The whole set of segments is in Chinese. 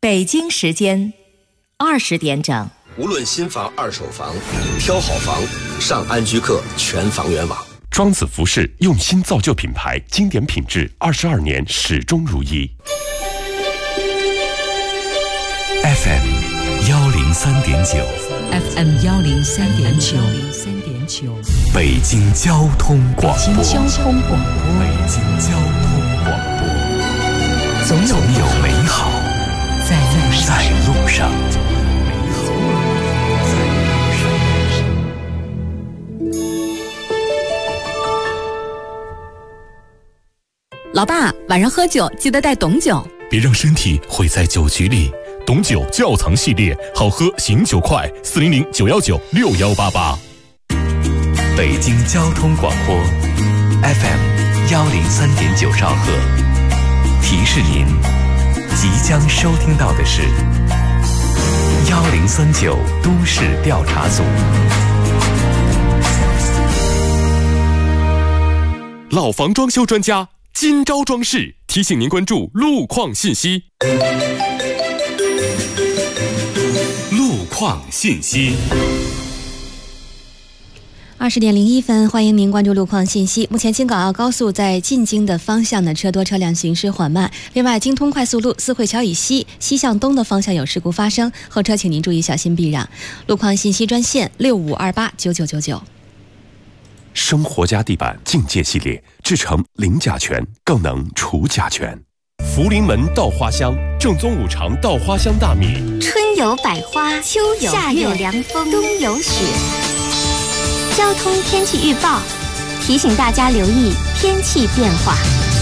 北京时间20点整。 无论新房、二手房，挑好房，上安居客全房源网。 庄子服饰用心造就品牌，经典品质，22年始终如一。 FM 103.9 FM 103.9 北京交通广播。 北京交通广播。 北京交通广播。总有美好在路上。 老爸，晚上喝酒记得带董酒， 别让身体毁在酒局里。董酒窖藏系列，好喝醒酒快，400-919-6188。 北京交通广播 FM 103.9兆赫，提示您即将收听到的是1039都市调查组。 老房装修专家今朝装饰提醒您关注路况信息。 路况信息。 20点01分，欢迎您关注路况信息。目前京港澳高速在进京的方向呢，车多车辆行驶缓慢。另外，京通快速路四惠桥以西向东的方向有事故发生，后车请您注意小心避让。路况信息专线65289999。 生活家地板境界系列，制成零甲醛，更能除甲醛。福临门稻花香，正宗五常稻花香大米。 春有百花，秋有夏有凉风，冬有雪。交通天气预报提醒大家留意天气变化。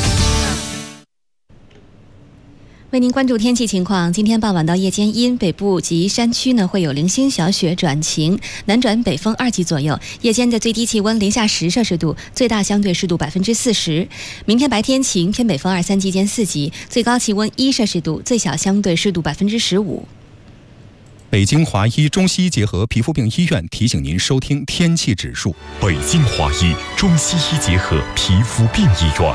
为您关注天气情况，今天傍晚到夜间阴，北部及山区呢会有零星小雪转晴，南转北风2级左右，夜间的最低气温零下10摄氏度，最大相对湿度40%。明天白天晴，偏北风2、3级间4级，最高气温1摄氏度，最小相对湿度15%。 北京华医中西医结合皮肤病医院提醒您收听天气指数。 北京华医中西医结合皮肤病医院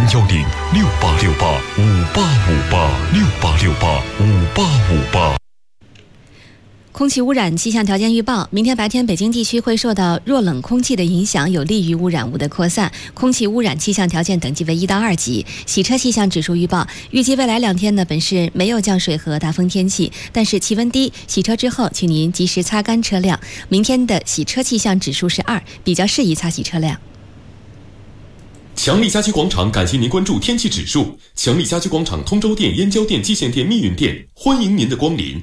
，010-6868-5858，6868-5858。 空气污染气象条件预报：明天白天北京地区会受到弱冷空气的影响，有利于污染物的扩散。空气污染气象条件等级为1到2级。洗车气象指数预报：预计未来2天呢，本市没有降水和大风天气，但是气温低，洗车之后请您及时擦干车辆。明天的洗车气象指数是2，比较适宜擦洗车辆。 强力家居广场感谢您关注天气指数。强力家居广场通州店、燕郊店、蓟县店、密云店，欢迎您的光临。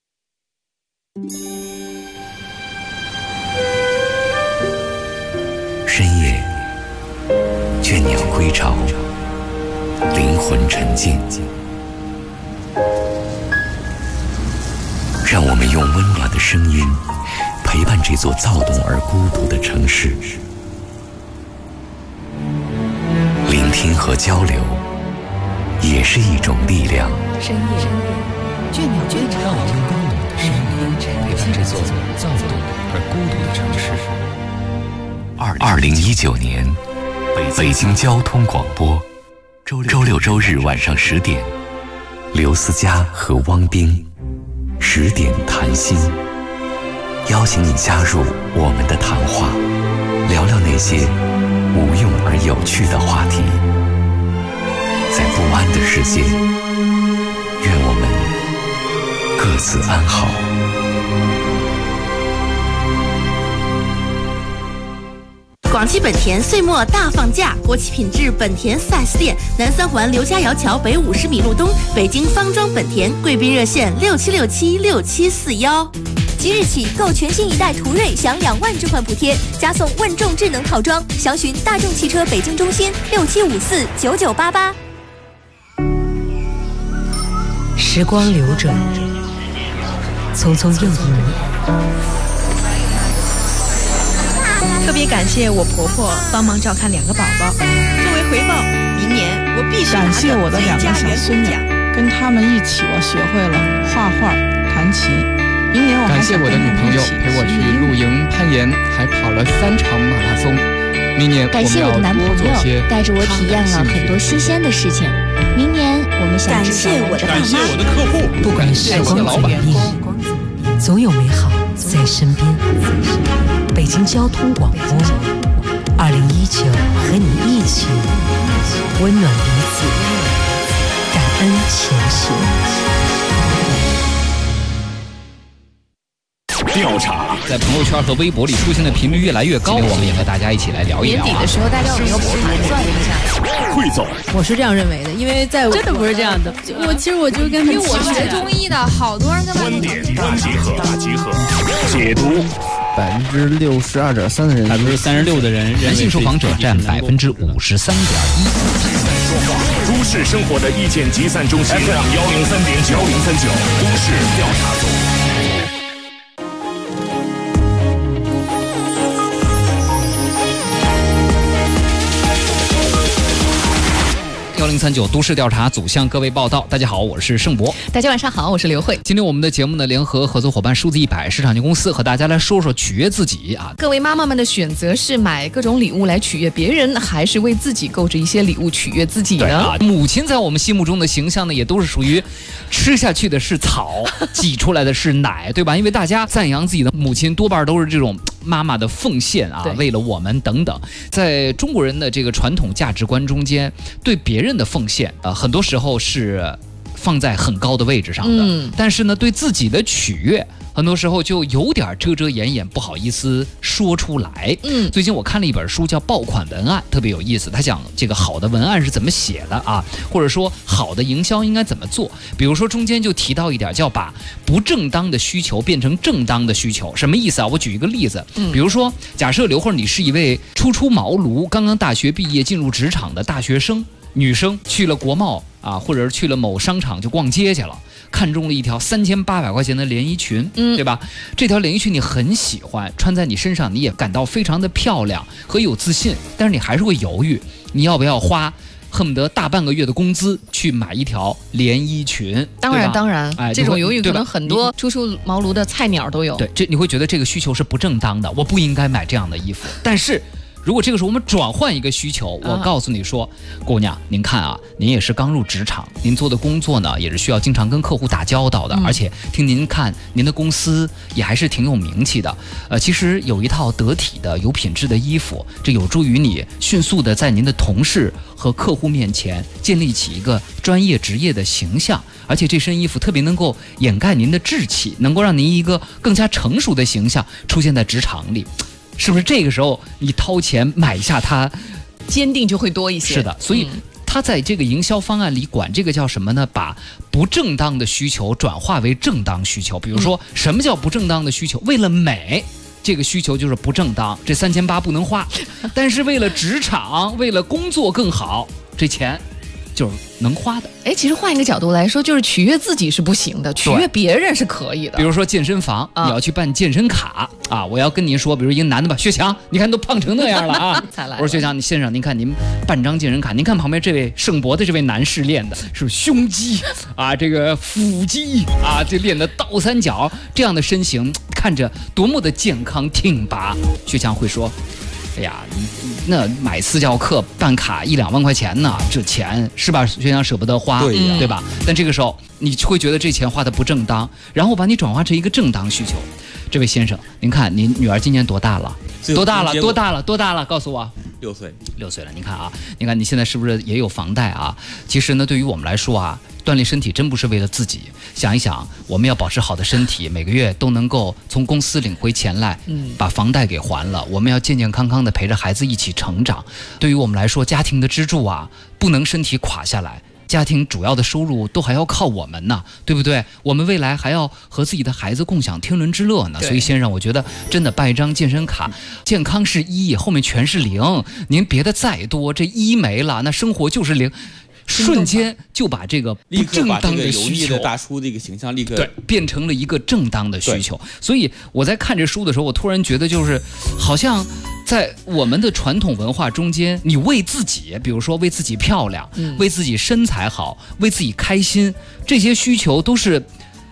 深夜，倦鸟归巢，灵魂沉静。让我们用温暖的声音陪伴这座躁动而孤独的城市。聆听和交流也是一种力量。 深夜，倦鸟归巢，让我们温暖的声音陪伴这座躁动而孤独的城市。 2019年，北京交通广播，周六周日晚上10点，刘思佳和汪冰10点谈心，邀请你加入我们的谈话，聊聊那些无用而有趣的话题。在不安的世界，愿我们各自安好。 广汽本田岁末大放假，国企品质本田4S店，南三环刘家窑桥北50米路东，北京方庄本田，贵宾热线67676741。 即日起购全新一代途锐享2万置换补贴，加送问众智能套装，详询大众汽车北京中心67549988。 时光流转，匆匆又一年。 特别感谢我婆婆帮忙照看2个宝宝，作为回报，明年我必须感谢我的2个小孙女，跟他们一起我学会了画画、弹琴。明年我还感谢我的女朋友陪我去露营、攀岩，还跑了3场马拉松。明年感谢我的男朋友带着我体验了很多新鲜的事情。明年我们感谢我的爸妈， 感谢我的客户， 不管时光怎么变，总有美好在身边。北京交通广播，2019和你一起温暖彼此，感恩前行。 调查在朋友圈和微博里出现的频率越来越高，我们也和大家一起来聊一聊。 年底的时候，大家有没有盘算一下？ 汇总， 我是这样认为的，因为在真的不是这样的。其实我就跟因为我学中医的，好多人跟观点大集合，解读。 62.3%的人 ，36%的人，男性受访者占53.1%。 都市生活的意见集散中心 FM 103.9，都市调查组。 1039都市调查组向各位报道。大家好，我是盛博。 大家晚上好，我是刘慧。 今天我们的节目呢，联合合作伙伴数字100市场有限公司和大家来说说取悦自己啊。 各位妈妈们的选择是买各种礼物来取悦别人，还是为自己购置一些礼物取悦自己呢？ 啊，母亲在我们心目中的形象呢，也都是属于吃下去的是草，挤出来的是奶，对吧？因为大家赞扬自己的母亲，多半都是这种妈妈的奉献啊，为了我们等等。在中国人的这个传统价值观中间，对别人的奉献很多时候是放在很高的位置上的，但是呢，对自己的取悦很多时候就有点遮遮掩掩，不好意思说出来。最近我看了一本书叫《爆款文案》，特别有意思。他讲这个好的文案是怎么写的啊，或者说好的营销应该怎么做。比如说中间就提到一点，叫把不正当的需求变成正当的需求。什么意思啊？我举一个例子，比如说假设刘慧你是一位初出茅庐、刚刚大学毕业进入职场的大学生。女生去了国贸啊，或者是去了某商场就逛街去了，看中了一条3800块钱的连衣裙，对吧？这条连衣裙你很喜欢，穿在你身上你也感到非常的漂亮和有自信，但是你还是会犹豫，你要不要花恨不得大半个月的工资去买一条连衣裙？ 当然，这种犹豫可能很多初出茅庐的菜鸟都有。 对，这你会觉得这个需求是不正当的，我不应该买这样的衣服，但是。如果这个时候我们转换一个需求，我告诉你说，姑娘，您看啊，您也是刚入职场，您做的工作呢也是需要经常跟客户打交道的，而且听您看，您的公司也还是挺有名气的。其实有一套得体的、有品质的衣服，这有助于你迅速的在您的同事和客户面前建立起一个专业职业的形象，而且这身衣服特别能够掩盖您的稚气，能够让您一个更加成熟的形象出现在职场里。是不是这个时候你掏钱买下它， 坚定就会多一些？ 是的，所以他在这个营销方案里管这个叫什么呢？把不正当的需求转化为正当需求。比如说，什么叫不正当的需求？为了美，这个需求就是不正当，这3800不能花。但是为了职场，为了工作更好，这钱就是能花的。 其实换一个角度来说，就是取悦自己是不行的，取悦别人是可以的。 比如说健身房，你要去办健身卡啊，我要跟您说，比如一个男的吧，薛强，你看都胖成那样了啊。我说薛强，你先生，您看您办张健身卡，您看旁边这位盛博的这位男士练的是胸肌啊，这个腹肌啊，这练的倒三角，这样的身形看着多么的健康挺拔。薛强会说，哎呀，那买私教课办卡1-2万块钱呢，这钱是吧？薛强舍不得花，对吧？但这个时候你会觉得这钱花的不正当，然后把你转化成一个正当需求。这位先生，您看您女儿今年多大了？多大了？告诉我。6岁了。您看啊，您看你现在是不是也有房贷啊？其实呢，对于我们来说啊，锻炼身体真不是为了自己。想一想，我们要保持好的身体，每个月都能够从公司领回钱来，把房贷给还了。我们要健健康康的陪着孩子一起成长。对于我们来说，家庭的支柱啊，不能身体垮下来。家庭主要的收入都还要靠我们呢，对不对？我们未来还要和自己的孩子共享天伦之乐呢。所以先生，我觉得真的办一张健身卡，健康是1，后面全是0。您别的再多，这1没了，那生活就是0。瞬间就把这个不正当的需求， 大叔的一个形象立刻变成了一个正当的需求。所以我在看这书的时候，我突然觉得就是好像在我们的传统文化中间，你为自己，比如说为自己漂亮，为自己身材好，为自己开心，这些需求都是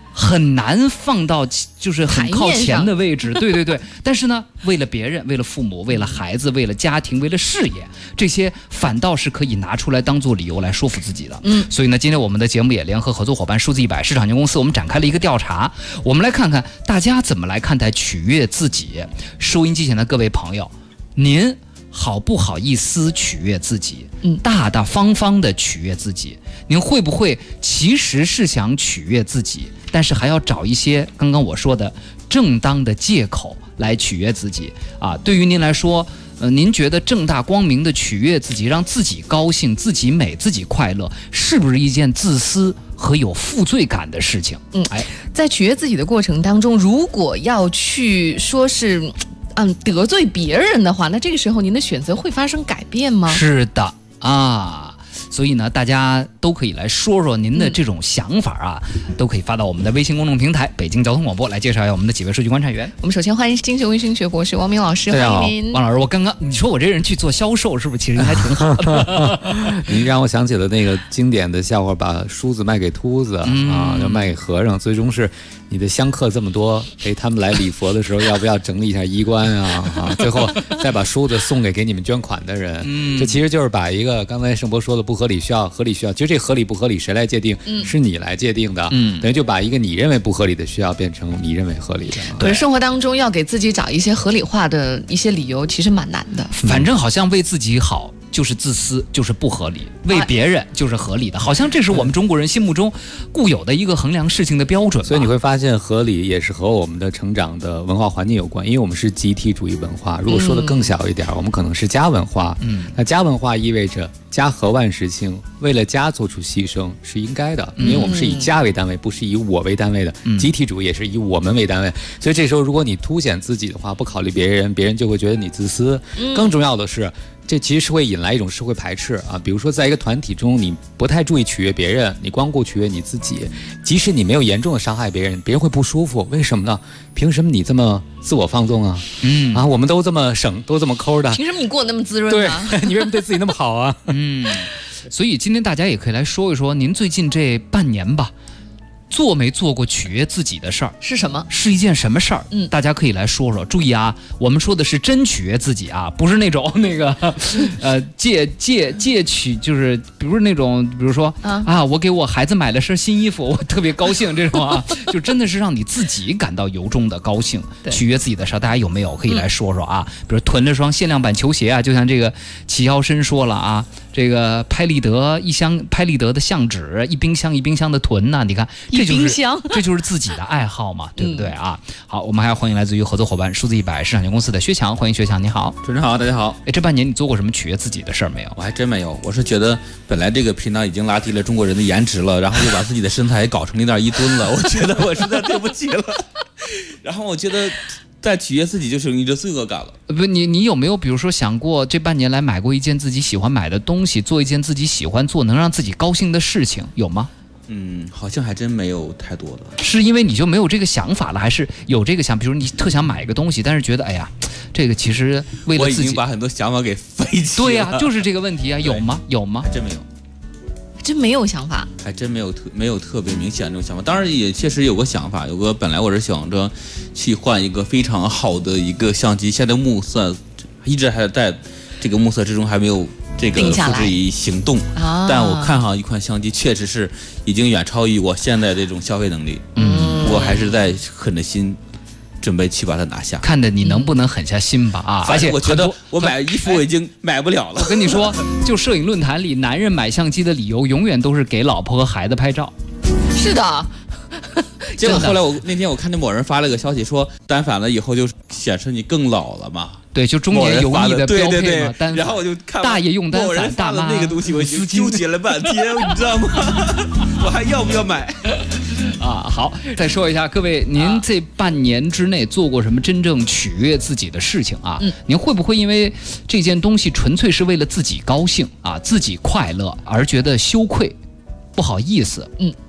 很难放到就是很靠前的位置，对对对。但是呢，为了别人，为了父母，为了孩子，为了家庭，为了事业，这些反倒是可以拿出来当做理由来说服自己的。所以呢，今天我们的节目也联合合作伙伴数字100市场有限公司，我们展开了一个调查，我们来看看大家怎么来看待取悦自己。收音机前的各位朋友，您好不好意思取悦自己？大大方方的取悦自己，您会不会其实是想取悦自己，但是还要找一些刚刚我说的正当的借口来取悦自己啊？对于您来说，您觉得正大光明的取悦自己，让自己高兴、自己美、自己快乐，是不是一件自私和有负罪感的事情？ 在取悦自己的过程当中，如果要去说是得罪别人的话，那这个时候您的选择会发生改变吗？ 是的啊。所以呢，大家都可以来说说您的这种想法啊，都可以发到我们的微信公众平台北京交通广播，来介绍一下我们的几位数据观察员。 我们首先欢迎经济卫生学博士王明老师， 欢迎您。 王老师，我刚刚你说我这人去做销售，是不是其实还挺好的？ 您让我想起了那个经典的笑话，把梳子卖给秃子啊，要卖给和尚，最终是你的香客这么多，他们来礼佛的时候要不要整理一下衣冠啊？最后再把梳子送给你们捐款的人。这其实就是把一个刚才盛博说的不合理需要合理需要，其实这合理不合理谁来界定？是你来界定的。等于就把一个你认为不合理的需要变成你认为合理的。 对，生活当中要给自己找一些合理化的一些理由，其实蛮难的。 反正好像为自己好就是自私，就是不合理；为别人就是合理的，好像这是我们中国人心目中固有的一个衡量事情的标准。 所以你会发现，合理也是和我们的成长的文化环境有关，因为我们是集体主义文化。如果说的更小一点，我们可能是家文化。那家文化意味着家和万事兴，为了家做出牺牲是应该的，因为我们是以家为单位，不是以我为单位的。集体主义也是以我们为单位，所以这时候如果你凸显自己的话，不考虑别人，别人就会觉得你自私。更重要的是，这其实是会引来一种社会排斥啊。比如说，在一个团体中，你不太注意取悦别人，你光顾取悦你自己，即使你没有严重的伤害别人，别人会不舒服。为什么呢？凭什么你这么自我放纵啊？我们都这么省，都这么抠的， 凭什么你过得那么滋润呢？对，你为什么对自己那么好啊？ 所以今天大家也可以来说一说，您最近这半年吧，做没做过取悦自己的事儿？ 是什么？ 是一件什么事儿？大家可以来说说。注意啊，我们说的是真取悦自己啊，不是那种那个借取，就是比如那种，比如说我给我孩子买了身新衣服，我特别高兴这种啊，就真的是让你自己感到由衷的高兴，取悦自己的事儿，大家有没有可以来说说啊？比如囤了双限量版球鞋啊，就像这个齐腰深说了啊，这个拍立得的相纸，一冰箱一冰箱的囤呢，你看。这就是自己的爱好嘛，对不对啊？好，我们还要欢迎来自于合作伙伴数字100市场有限公司的薛强，欢迎薛强，你好。 主持人好，大家好。 这半年你做过什么取悦自己的事儿没有？ 我还真没有。我是觉得本来这个频道已经拉低了中国人的颜值了，然后又把自己的身材搞成0.1吨了，我觉得我实在对不起了。然后我觉得在取悦自己就是一个罪恶感了。 不，你有没有比如说想过这半年来买过一件自己喜欢买的东西，做一件自己喜欢做能让自己高兴的事情，有吗？ 好像还真没有太多的。 是因为你就没有这个想法了，还是有这个想？比如你特想买一个东西，但是觉得哎呀，这个其实为了自己， 我已经把很多想法给废弃了。 对呀，就是这个问题啊，有吗？有吗？ 还真没有， 真没有想法， 还真没有特别明显这种想法。当然也确实有个想法，本来我是想着去换一个非常好的一个相机，现在目测一直还在这个目测之中，还没有这个付之于行动。但我看上一款相机，确实是已经远超于我现在这种消费能力。我还是在狠着心准备去把它拿下， 看的你能不能狠下心吧啊！ 而且我觉得我买衣服我已经买不了了。 我跟你说，就摄影论坛里，男人买相机的理由永远都是给老婆和孩子拍照。 是的。 结果后来那天我看见某人发了个消息说，单反了以后就显示你更老了嘛。 对，就中年油腻的标配嘛。 对，然后我就看大爷用单反，大妈那个东西，我就纠结了半天，你知道吗？我还要不要买？ 好，再说一下，各位，您这半年之内做过什么真正取悦自己的事情啊？您会不会因为这件东西纯粹是为了自己高兴啊，自己快乐而觉得羞愧、不好意思？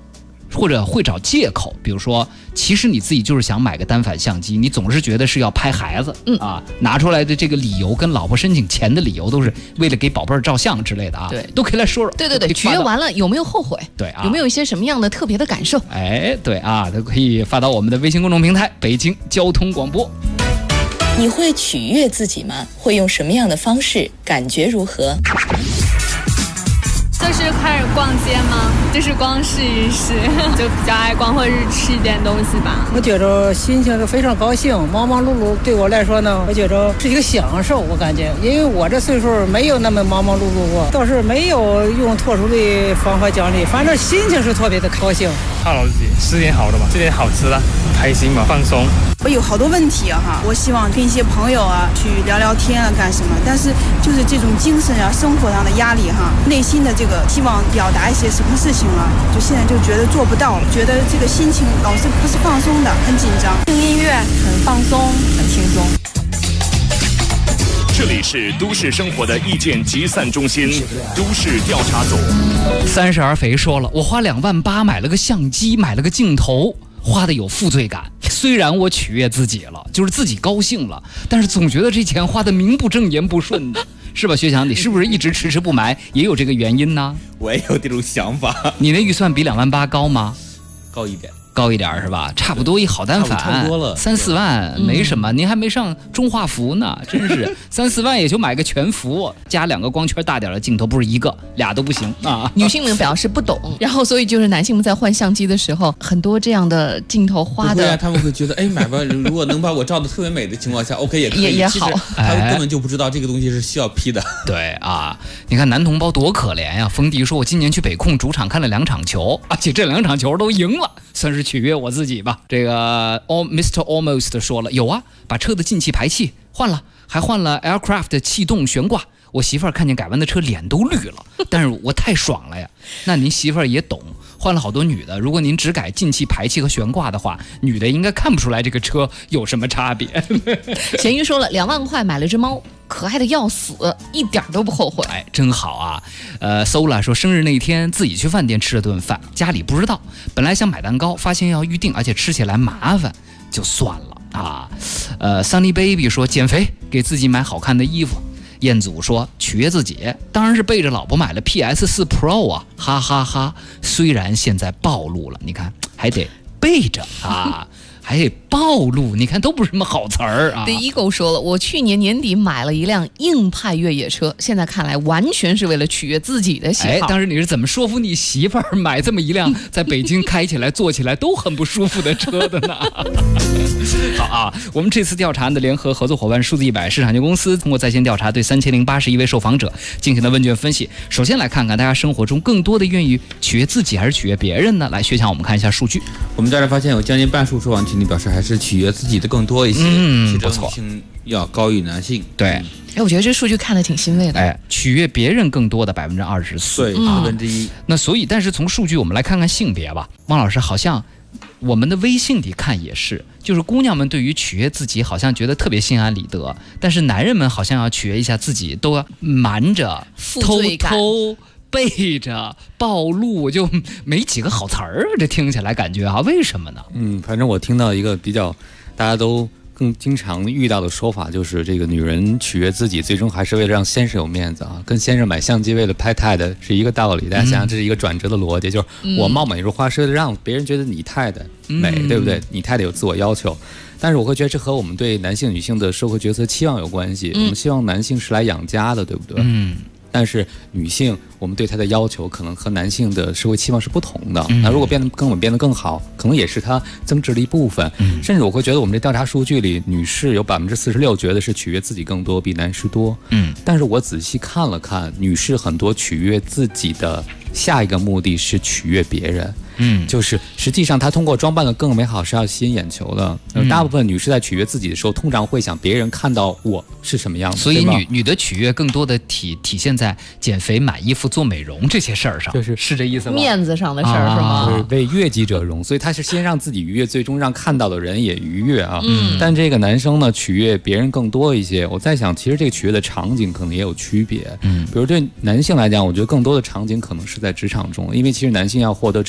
或者会找借口，比如说，其实你自己就是想买个单反相机，你总是觉得是要拍孩子，拿出来的这个理由跟老婆申请钱的理由都是为了给宝贝儿照相之类的啊， 对， 都可以来说说。 对，取悦完了有没有后悔？ 对啊， 有没有一些什么样的特别的感受？ 哎，对啊，都可以发到我们的微信公众平台北京交通广播。 你会取悦自己吗？会用什么样的方式？感觉如何？ 就是开始逛街吗？就是光试一试，就比较爱逛，或者是吃一点东西吧。 我觉着心情是非常高兴，忙忙碌碌对我来说呢，我觉着是一个享受。我感觉，因为我这岁数没有那么忙忙碌碌过，倒是没有用特殊的方法奖励，反正心情是特别的高兴。 犒劳自己，吃点好的嘛，吃点好吃的，开心嘛，放松。 我有好多问题啊，我希望跟一些朋友啊去聊聊天啊，干什么？但是就是这种精神啊、生活上的压力内心的这个希望表达一些什么事情了，就现在就觉得做不到了，觉得这个心情老是不是放松的，很紧张。听音乐很放松，很轻松。 这里是都市生活的意见集散中心，都市调查组。 30而肥说了，我花2.8万买了个相机，买了个镜头，花的有负罪感。虽然我取悦自己了，就是自己高兴了，但是总觉得这钱花的名不正言不顺的，是吧？薛强，你是不是一直迟迟不买，也有这个原因呢？ 我也有这种想法。 你那预算比2.8万高吗？ 高一点。 高一点是吧？差不多一好单反差不多了 ，3、4万没什么。您还没上中画幅呢，真是3、4万也就买个全幅，加2个光圈大点的镜头，不是一个俩都不行啊。 女性们表示不懂，然后所以就是男性们在换相机的时候，很多这样的镜头花的， 他们会觉得，哎，买吧，如果能把我照的特别美的情况下，OK 也可以， 也好。 他们根本就不知道这个东西是需要 P 的。 对啊，你看男同胞多可怜呀！冯迪说，我今年去北控主场看了2场球，而且这2场球都赢了，算是取悦我自己吧。这个 Mr. Almost 说了，有啊，把车的进气排气换了，还换了 Aircraft 气动悬挂。我媳妇儿看见改完的车脸都绿了，但是我太爽了呀。那您媳妇儿也懂，换了好多女的，如果您只改进气排气和悬挂的话，女的应该看不出来这个车有什么差别。 咸鱼说了，2万块买了只猫，可爱的要死，一点都不后悔。 哎，真好啊。Sola 说，生日那天自己去饭店吃了顿饭，家里不知道，本来想买蛋糕，发现要预定，而且吃起来麻烦，就算了啊。Sunny Baby 说，减肥，给自己买好看的衣服。彦祖说，取悦自己当然是背着老婆买了 PS4 Pro 啊，哈哈哈。虽然现在暴露了，你看还得背着啊，还得暴露，你看都不是什么好词儿啊。 The Eagle 说了，我去年年底买了一辆硬派越野车，现在看来完全是为了取悦自己的喜好。 哎，当时你是怎么说服你媳妇儿买这么一辆在北京开起来坐起来都很不舒服的车的呢？好啊，我们这次调查的联合合作伙伴数字100市场有限公司通过在线调查对3081位受访者进行了问卷分析。首先来看看大家生活中更多的愿意取悦自己还是取悦别人呢？来，薛强，我们看一下数据。 我们调查发现有将近半数受访群体表示还是取悦自己的更多一些， 不错， 女性要高于男性。 对， 哎，我觉得这数据看得挺欣慰的。 哎，取悦别人更多的24%， 对，1/4。 那所以，但是从数据我们来看看性别吧。汪老师，好像我们的微信里看也是，就是姑娘们对于取悦自己好像觉得特别心安理得，但是男人们好像要取悦一下自己，都要瞒着、偷偷背着暴露，就没几个好词儿。这听起来感觉啊，为什么呢？ 反正我听到一个比较大家都更经常遇到的说法，就是这个女人取悦自己，最终还是为了让先生有面子啊，跟先生买相机为了拍太太是一个道理。大家想想，这是一个转折的逻辑，就是我貌美如花是为了让别人觉得你太太美，对不对？你太太有自我要求。但是我会觉得这和我们对男性、女性的社会角色期望有关系。我们希望男性是来养家的，对不对？但是女性，我们对她的要求可能和男性的社会期望是不同的。那如果变得更好，可能也是它增值的一部分。甚至我会觉得我们这调查数据里，女士有46%觉得是取悦自己更多，比男士多。但是我仔细看了看，女士很多取悦自己的下一个目的是取悦别人。就是实际上她通过装扮的更美好是要吸引眼球的。大部分女士在取悦自己的时候，通常会想别人看到我是什么样的。 所以女的取悦更多的体现在减肥、买衣服、做美容这些事儿上，是这意思吗？ 面子上的事儿是吗？ 就是为悦己者容，所以她是先让自己愉悦，最终让看到的人也愉悦啊。但这个男生呢，取悦别人更多一些。我在想，其实这个取悦的场景可能也有区别。比如对男性来讲，我觉得更多的场景可能是在职场中，因为其实男性要获得职场成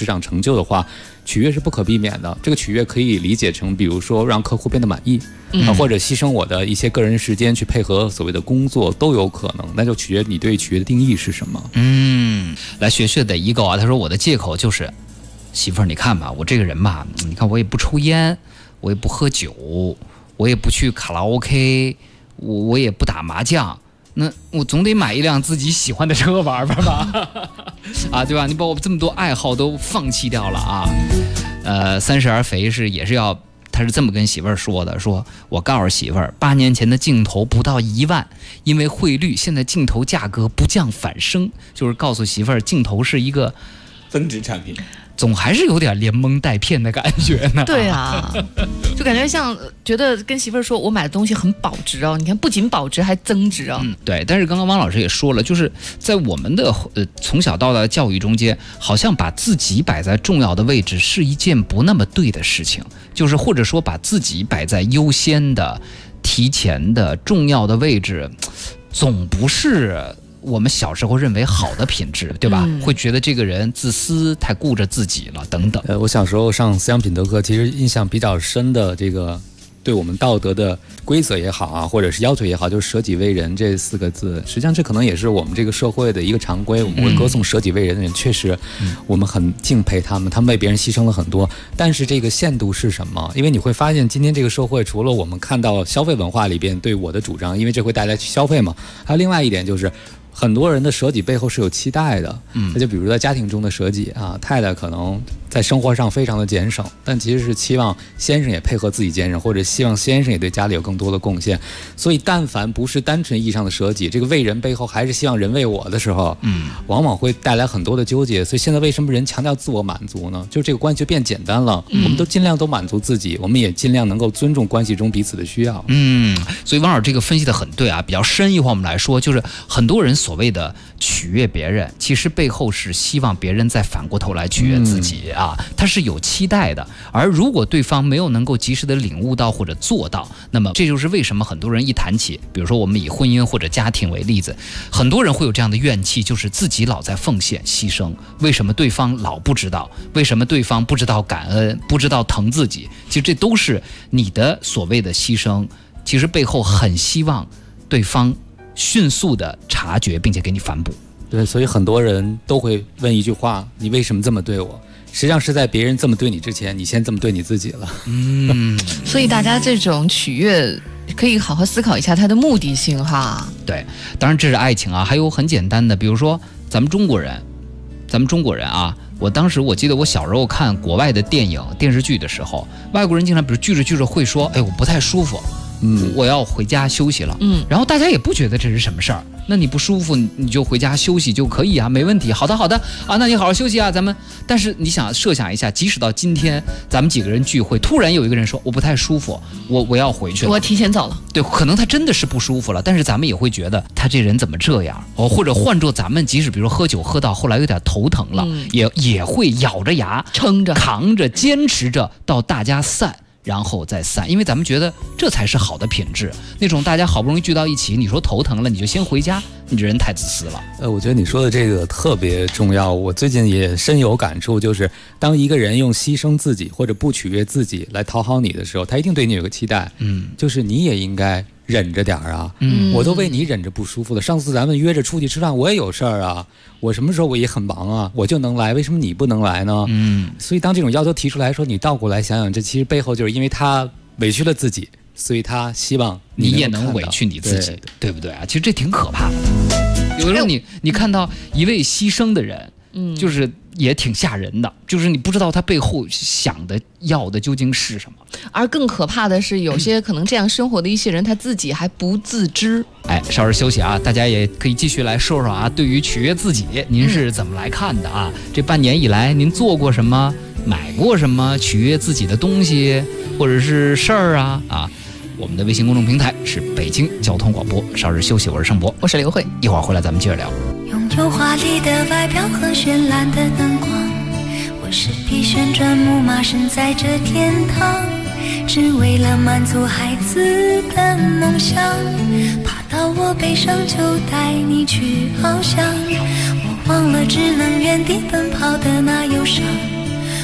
就的话，取悦是不可避免的。这个取悦可以理解成，比如说让客户变得满意，或者牺牲我的一些个人时间去配合所谓的工作都有可能。那就取悦你对取悦的定义是什么。 来学学的一个啊，他说我的借口就是媳妇儿，你看吧，我这个人吧，你看我也不抽烟，我也不喝酒，我也不去卡拉 OK， 我也不打麻将，那我总得买一辆自己喜欢的车玩玩吧啊，对吧？你把我这么多爱好都放弃掉了啊。30而肥也是要，他是这么跟媳妇儿说的，说我告诉媳妇儿，8年前的镜头不到1万，因为汇率，现在镜头价格不降反升，就是告诉媳妇儿镜头是一个增值产品。 总还是有点连蒙带骗的感觉呢。 对啊，就感觉像觉得跟媳妇儿说，我买的东西很保值哦，你看不仅保值还增值哦。 对。但是刚刚汪老师也说了，就是在我们的从小到大的教育中间，好像把自己摆在重要的位置是一件不那么对的事情，就是或者说把自己摆在优先的、提前的、重要的位置，总不是我们小时候认为好的品质，对吧？会觉得这个人自私，太顾着自己了，等等。 我小时候上思想品德课，其实印象比较深的这个对我们道德的规则也好啊，或者是要求也好，就是舍己为人这4个字。实际上这可能也是我们这个社会的一个常规，我们会歌颂舍己为人的人，确实我们很敬佩他们，他们为别人牺牲了很多。但是这个限度是什么？因为你会发现今天这个社会，除了我们看到消费文化里边对我的主张，因为这会带来消费嘛，还有另外一点就是很多人的舍己背后是有期待的。那就比如在家庭中的舍己啊，太太可能在生活上非常的节省，但其实是期望先生也配合自己节省，或者希望先生也对家里有更多的贡献。所以但凡不是单纯意义上的舍己，这个为人背后还是希望人为我的时候，往往会带来很多的纠结。所以现在为什么人强调自我满足呢？就这个关系就变简单了，我们都尽量都满足自己，我们也尽量能够尊重关系中彼此的需要。 所以汪老师这个分析的很对啊，比较深一会儿我们来说，就是很多人所谓的取悦别人，其实背后是希望别人再反过头来取悦自己啊，他是有期待的。而如果对方没有能够及时的领悟到或者做到，那么这就是为什么很多人一谈起，比如说我们以婚姻或者家庭为例子，很多人会有这样的怨气，就是自己老在奉献牺牲，为什么对方老不知道？为什么对方不知道感恩，不知道疼自己？其实这都是你的所谓的牺牲，其实背后很希望对方迅速的察觉并且给你反哺。 对，所以很多人都会问一句话，你为什么这么对我？实际上是在别人这么对你之前，你先这么对你自己了。 所以大家这种取悦可以好好思考一下它的目的性哈。 对，当然这是爱情啊，还有很简单的，比如说咱们中国人啊，我记得我小时候看国外的电影电视剧的时候，外国人经常比如聚着会说，哎，我不太舒服，我要回家休息了。然后大家也不觉得这是什么事儿，那你不舒服你就回家休息就可以啊，没问题。好的啊，那你好好休息啊，咱们。但是你想设想一下，即使到今天咱们几个人聚会，突然有一个人说我不太舒服，我要回去了， 我提前走了。 对，可能他真的是不舒服了，但是咱们也会觉得他这人怎么这样哦，或者换作咱们即使比如喝酒喝到后来有点头疼了，也会咬着牙撑着扛着坚持着到大家散。然后再散，因为咱们觉得这才是好的品质。那种大家好不容易聚到一起，你说头疼了你就先回家，你这人太自私了。 我觉得你说的这个特别重要，我最近也深有感触，就是当一个人用牺牲自己或者不取悦自己来讨好你的时候，他一定对你有个期待，就是你也应该忍着点啊，我都为你忍着不舒服了。上次咱们约着出去吃饭，我也有事儿啊，我什么时候我也很忙啊，我就能来，为什么你不能来呢？所以当这种要求提出来说，你倒过来想想，这其实背后就是因为他委屈了自己，所以他希望你也能委屈你自己，对不对啊？其实这挺可怕的。有的时候你看到一位牺牲的人，就是也挺吓人的，就是你不知道他背后想的要的究竟是什么。 而更可怕的是，有些可能这样生活的一些人，他自己还不自知。 稍事休息啊，大家也可以继续来说说啊，对于取悦自己，您是怎么来看的啊？这半年以来，您做过什么？买过什么取悦自己的东西，或者是事儿啊？我们的微信公众平台是北京交通广播。稍事休息，我是盛博， 我是刘慧， 一会儿回来咱们接着聊。 拥有华丽的外表和绚烂的灯光，我是匹旋转木马，身在这天堂，只为了满足孩子的梦想，爬到我背上就带你去翱翔，我忘了只能原地奔跑的那忧伤，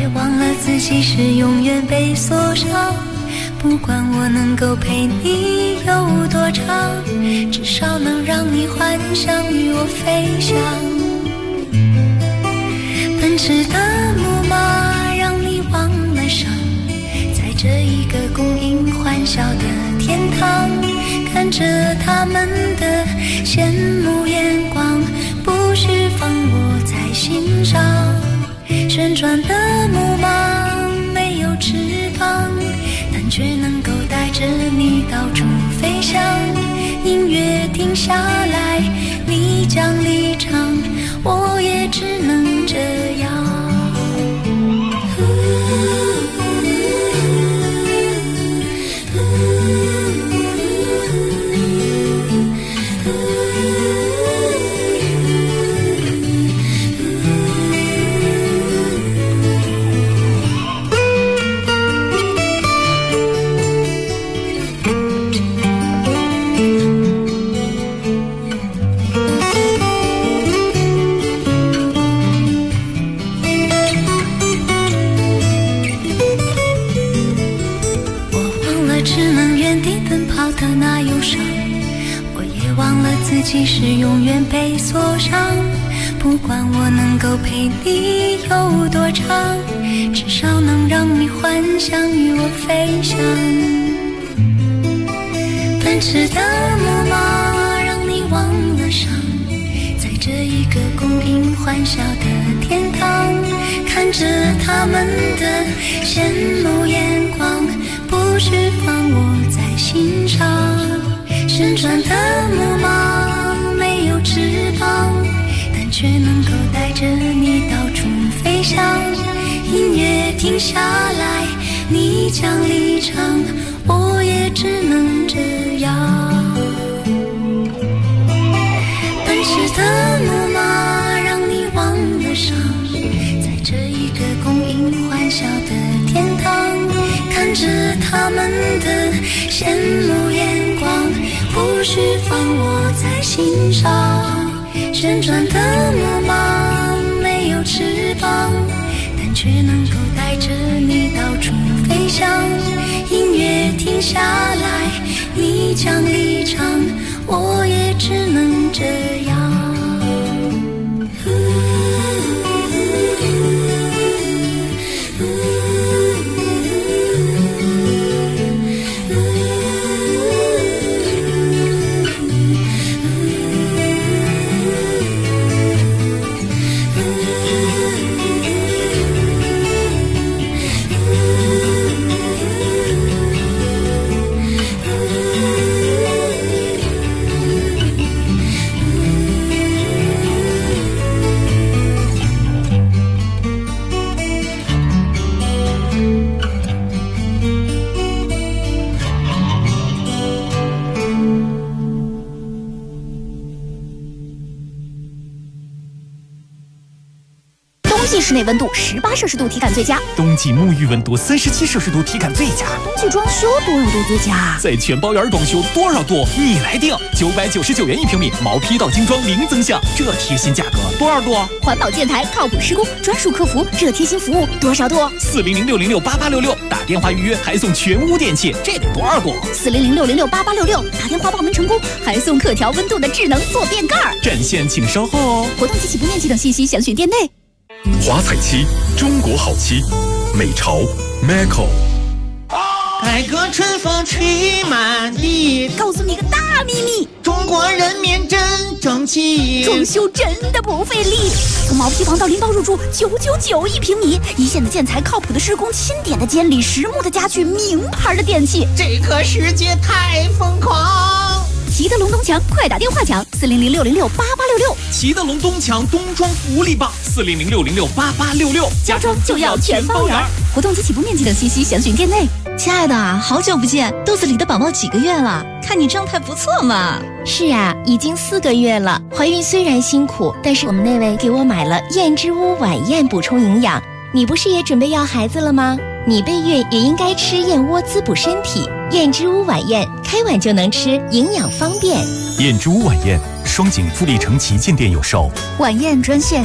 也忘了自己是永远被锁上，不管我能够陪你有多长，至少能让你幻想与我飞翔。奔驰的木马让你忘了伤，在这一个供应欢笑的天堂，看着他们的羡慕眼光，不需放我在心上。旋转的木马没有翅膀，但却能够带着你到处飞翔。音乐停下来，你将离场，我也只能这样。自己是永远被锁上，不管我能够陪你有多长，至少能让你幻想与我飞翔。奔驰的木马让你忘了伤，在这一个供应欢笑的天堂，看着他们的羡慕眼光，不需放我在心上。旋转的木马没有翅膀，但却能够带着你到处飞翔。音乐停下来，你将离场，我也只能这样。奔驰的木马让你忘了伤，在这一个供应欢笑的天堂，看着他们的羡慕眼光，不需放我在心上。旋转的木马没有翅膀，但却能够带着你到处飞翔。音乐停下来，你将离场，我也只能这样。 室内温度18摄氏度体感最佳， 冬季沐浴温度37摄氏度体感最佳， 冬季装修多少度最佳？ 在全包园装修多少度你来定，999元1平米，毛坯到精装零增项，这贴心价格多少度？ 环保建材靠谱施工专属客服，这贴心服务多少度 ？400-606-8866，打电话预约还送全屋电器，这得多少度 ？400-606-8866，打电话报名成功还送可调温度的智能坐便盖。 战线请稍后哦。 活动及起步面积等信息详询店内。 华彩漆，中国好漆，美潮 Macco。 改革春风吹满地， 告诉你个大秘密， 中国人民真争气， 装修真的不费力。从毛坯房到拎包入住，9991平米，一线的建材，靠谱的施工，钦点的监理，实木的家具，名牌的电器， 这个世界太疯狂。 齐德龙东墙，快打电话抢400-606-8866。 齐德龙东墙冬装福利棒，400-606-8866， 家装就要全包圆。活动及起步面积等信息详询店内。 亲爱的，好久不见，肚子里的宝宝几个月了？看你状态不错嘛。 是啊，已经4个月了。怀孕虽然辛苦，但是我们那位给我买了燕之屋晚宴补充营养。你不是也准备要孩子了吗？你备孕也应该吃燕窝滋补身体。燕之屋晚宴，开碗就能吃，营养方便。 燕之屋晚宴双井富力城旗舰店有售。 晚宴专线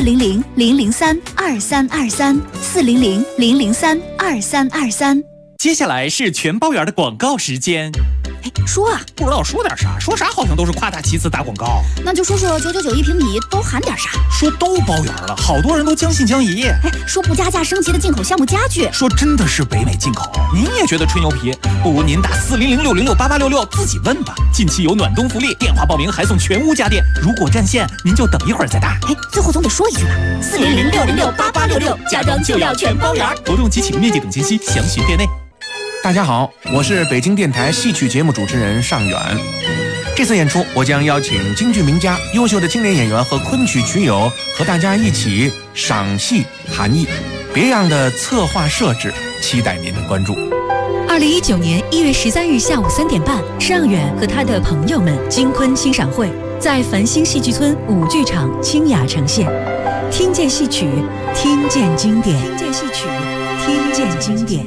400-003-2323，400-003-2323。 接下来是全包圆的广告时间。 说啊， 不知道说点啥，说啥好像都是夸大其词打广告。 那就说999一平米都含点啥？ 说都包圆了，好多人都将信将疑。 说不加价升级的进口项目家具， 说真的是北美进口。您也觉得吹牛皮？不如您打400-606-8866自己问吧。近期有暖冬福利，电话报名还送全屋家电。如果占线，您就等一会儿再打。 最后总得说一句吧，400-606-8866，家装就要全包圆。 活动及启动面积等信息详询店内。 大家好，我是北京电台戏曲节目主持人尚远。这次演出，我将邀请京剧名家、优秀的青年演员和昆曲曲友和大家一起赏戏谈艺，别样的策划设置，期待您的关注。 2019年1月13日下午3点半，尚远和他的朋友们京昆欣赏会在繁星戏剧村舞剧场清雅呈现，听见戏曲，听见经典，听见戏曲，听见经典。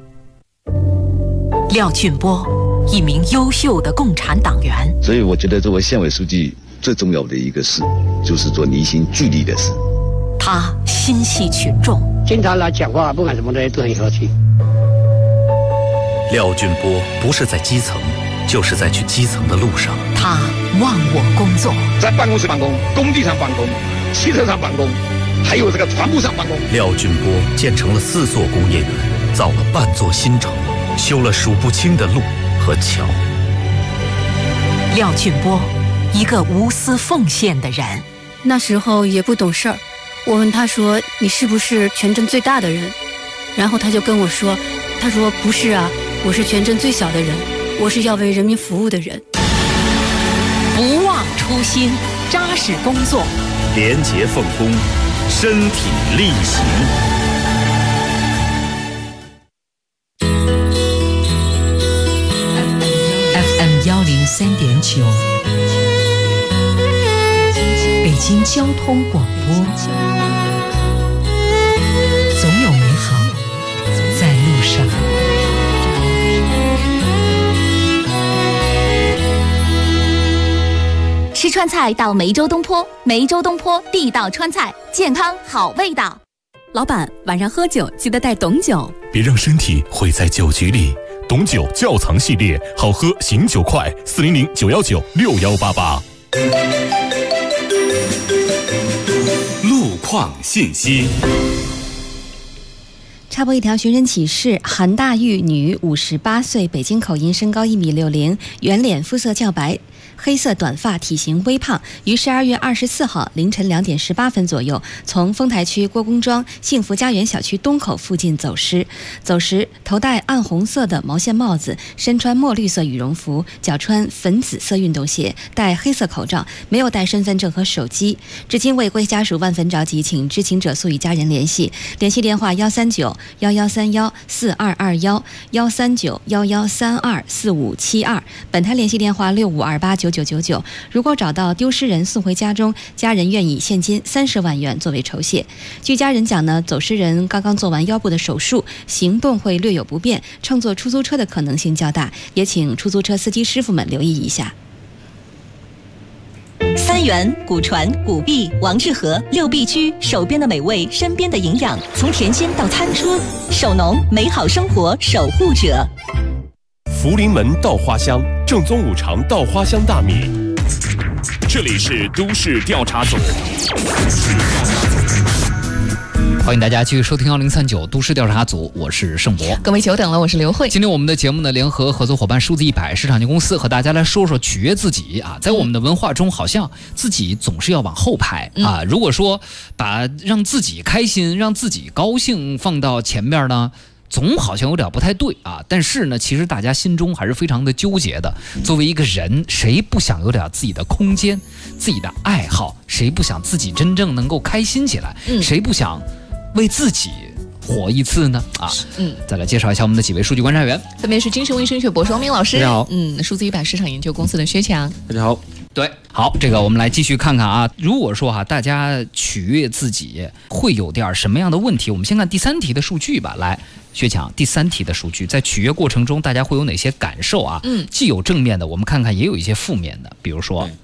廖俊波，一名优秀的共产党员。 所以我觉得作为县委书记最重要的一个事，就是做凝心聚力的事。 他心系群众， 经常来讲话，不管什么东西都很和气。 廖俊波不是在基层，就是在去基层的路上。 他忘我工作， 在办公室办公，工地上办公，汽车上办公，还有这个船坞上办公。 廖俊波建成了4座工业园，造了半座新城，修了数不清的路和桥。 廖俊波，一个无私奉献的人。 那时候也不懂事儿，我问他说：“你是不是全镇最大的人？”然后他就跟我说：“他说不是啊，我是全镇最小的人，我是要为人民服务的人。” 不忘初心，扎实工作， 廉洁奉公，身体力行。 103.9，北京交通广播，总有美好在路上。 吃川菜到梅州东坡，梅州东坡地道川菜，健康好味道。 老板，晚上喝酒记得带董酒， 别让身体毁在酒局里。董酒窖藏系列，好喝醒酒快，400-919-6188。 路况信息。 插播一条寻人启事：韩大玉，女，58岁，北京口音，身高1.60米，圆脸，肤色较白，黑色短发，体型微胖，于12月24号凌晨2点18分左右，从丰台区郭公庄幸福家园小区东口附近走失。走时头戴暗红色的毛线帽子，身穿墨绿色羽绒服，脚穿粉紫色运动鞋，戴黑色口罩，没有带身份证和手机。至今未归家属万分着急，请知情者速与家人联系。联系电话139-1131-4221，139-1132-4572。本台联系电话65289999。如果找到丢失人送回家中，家人愿以现金30万元作为酬谢。据家人讲呢，走失人刚刚做完腰部的手术，行动会略有不便，乘坐出租车的可能性较大，也请出租车司机师傅们留意一下。 三元、古传、古币、王致和6必居，手边的美味，身边的营养，从甜心到餐桌，手农美好生活守护者。 福临门稻花香，正宗五常稻花香大米。这里是都市调查组。 欢迎大家继续收听1039都市调查组，我是盛博。 各位久等了，我是刘慧。 今天我们的节目呢，联合合作伙伴数字100市场公司和大家来说说取悦自己啊。在我们的文化中，好像自己总是要往后排啊。如果说把让自己开心、让自己高兴放到前面呢，总好像有点不太对啊。但是呢，其实大家心中还是非常的纠结的。作为一个人，谁不想有点自己的空间、自己的爱好？谁不想自己真正能够开心起来？谁不想为自己活一次呢？啊，再来介绍一下我们的几位数据观察员， 分别是精神卫生学博士汪明老师， 大家好， 数字100市场研究公司的薛强， 大家好。 对，好，这个我们来继续看看啊。如果说大家取悦自己会有点什么样的问题？我们先看第3题的数据吧。来，薛强，第3题的数据，在取悦过程中，大家会有哪些感受啊？既有正面的，我们看看也有一些负面的，比如说。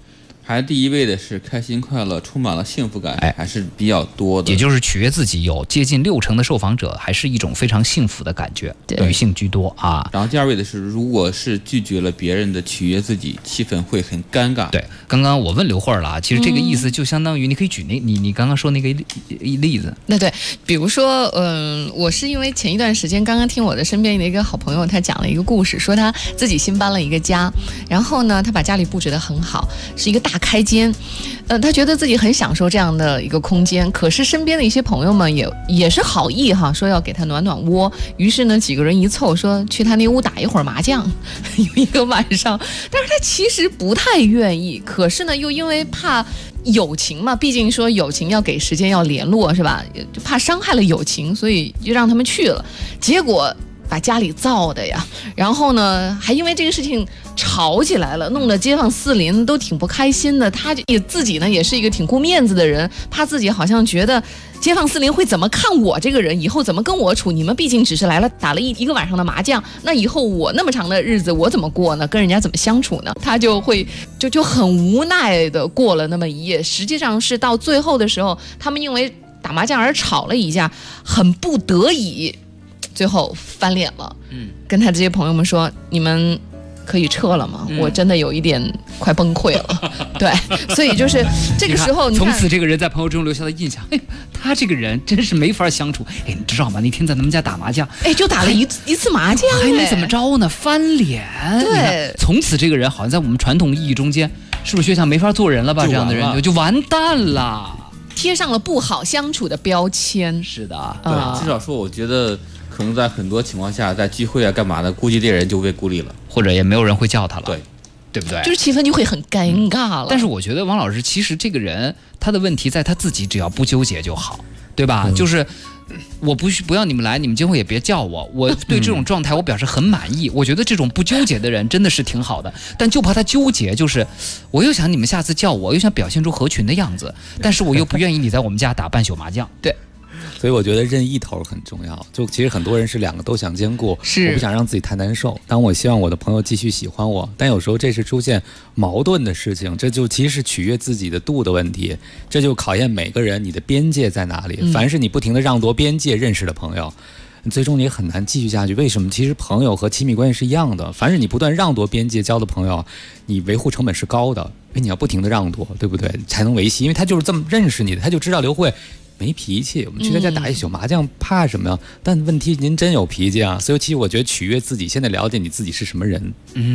排第一位的是开心快乐，充满了幸福感，还是比较多的。 也就是取悦自己，有接近60%的受访者还是一种非常幸福的感觉，女性居多啊。 然后第二位的是，如果是拒绝了别人的取悦自己，气氛会很尴尬。 对，刚刚我问刘慧了啊，其实这个意思就相当于你可以举你刚刚说那个例子。 那对，比如说，我是因为前一段时间刚刚听我的身边的一个好朋友，他讲了一个故事，说他自己新搬了一个家，然后呢，他把家里布置得很好，是一个大开间，他觉得自己很享受这样的一个空间，可是身边的一些朋友们也是好意哈，说要给他暖暖窝，于是呢几个人一凑说去他那屋打一会儿麻将，有一个晚上，但是他其实不太愿意，可是呢又因为怕友情嘛，毕竟说友情要给时间要联络是吧，就怕伤害了友情，所以就让他们去了，结果把家里造的呀，然后呢还因为这个事情吵起来了，弄得街坊四邻都挺不开心的。他也自己呢也是一个挺顾面子的人，怕自己好像觉得街坊四邻会怎么看我这个人，以后怎么跟我处，你们毕竟只是来了打了一个晚上的麻将，那以后我那么长的日子我怎么过呢，跟人家怎么相处呢，他就会就很无奈的过了那么一夜。实际上是到最后的时候，他们因为打麻将而吵了一架，很不得已最后翻脸了，跟他这些朋友们说，你们可以撤了吗？我真的有一点快崩溃了。对，所以就是这个时候， 从此这个人在朋友中留下的印象，他这个人真是没法相处。你知道吗？那天在咱们家打麻将， 就打了一次麻将， 还能怎么着呢？翻脸。 对， 从此这个人好像在我们传统意义中间，是不是学长没法做人了吧？这样的人就完蛋了， 贴上了不好相处的标签。 是的， 对，至少说我觉得。可能在很多情况下，在聚会啊干嘛的，估计这人就被孤立了， 或者也没有人会叫他了，对不对？ 就是气氛就会很尴尬了。 但是我觉得王老师其实这个人他的问题在他自己，只要不纠结就好，对吧？就是我不要你们来，你们今后也别叫我，我对这种状态我表示很满意。我觉得这种不纠结的人真的是挺好的，但就怕他纠结，就是我又想你们下次叫我，又想表现出合群的样子，但是我又不愿意你在我们家打半宿麻将， 对。 所以我觉得认一头很重要，就其实很多人是两个都想兼顾，我不想让自己太难受，但我希望我的朋友继续喜欢我，但有时候这是出现矛盾的事情，这就其实是取悦自己的度的问题，这就考验每个人你的边界在哪里。凡是你不停地让夺边界认识的朋友，最终你很难继续下去。为什么？其实朋友和亲密关系是一样的，凡是你不断让夺边界交的朋友，你维护成本是高的，因为你要不停地让夺，对不对？才能维系，因为他就是这么认识你的，他就知道刘慧没脾气，我们去他家打一宿麻将，怕什么呀？但问题您真有脾气啊！所以其实我觉得取悦自己，现在了解你自己是什么人。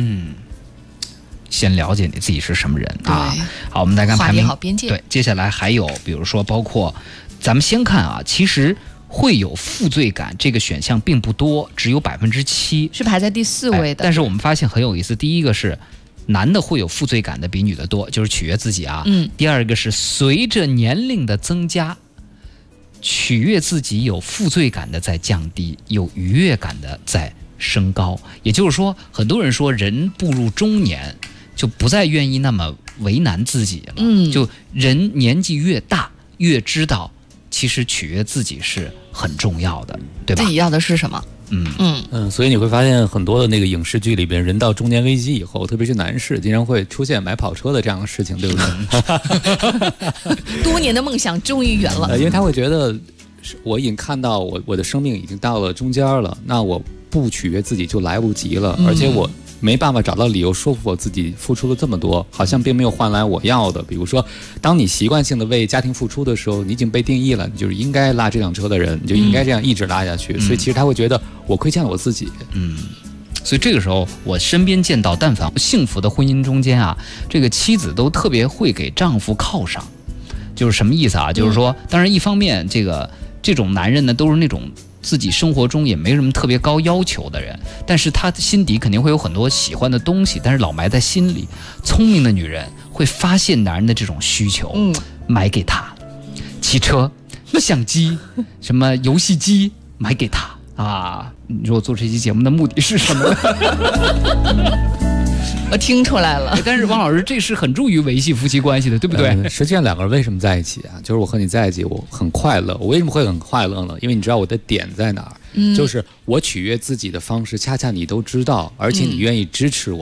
先了解你自己是什么人啊。好，我们再看排名， 划好边界。 对，接下来还有比如说包括，咱们先看啊，其实会有负罪感这个选项并不多，只有7%， 是排在第4位的。 但是我们发现很有意思，第一个是男的会有负罪感的比女的多，就是取悦自己啊。第二个是随着年龄的增加，取悦自己有负罪感的在降低，有愉悦感的在升高。也就是说，很多人说人步入中年就不再愿意那么为难自己了。就人年纪越大，越知道其实取悦自己是很重要的，对吧？ 自己要的是什么？ 所以你会发现很多的那个影视剧里边，人到中年危机以后，特别是男士，经常会出现买跑车的这样的事情，对不对？多年的梦想终于圆了。 因为他会觉得，我已经看到我的生命已经到了中间了，那我不取悦自己就来不及了，而且我没办法找到理由说服我自己付出了这么多，好像并没有换来我要的。比如说，当你习惯性的为家庭付出的时候，你已经被定义了，你就是应该拉这辆车的人，你就应该这样一直拉下去。所以其实他会觉得我亏欠了我自己。 所以这个时候，我身边见到但凡幸福的婚姻中间啊，这个妻子都特别会给丈夫犒赏。就是什么意思啊？就是说，当然一方面这种男人呢，都是那种自己生活中也没什么特别高要求的人，但是他心底肯定会有很多喜欢的东西，但是老埋在心里。聪明的女人会发现男人的这种需求，买给他汽车、相机、什么游戏机，买给他啊！你说我做这期节目的目的是什么？ 我听出来了。 但是王老师，这是很助于维系夫妻关系的，对不对？ 实际上两个人为什么在一起啊？就是我和你在一起，我很快乐。我为什么会很快乐呢？因为你知道我的点在哪儿，就是我取悦自己的方式，恰恰你都知道，而且你愿意支持我。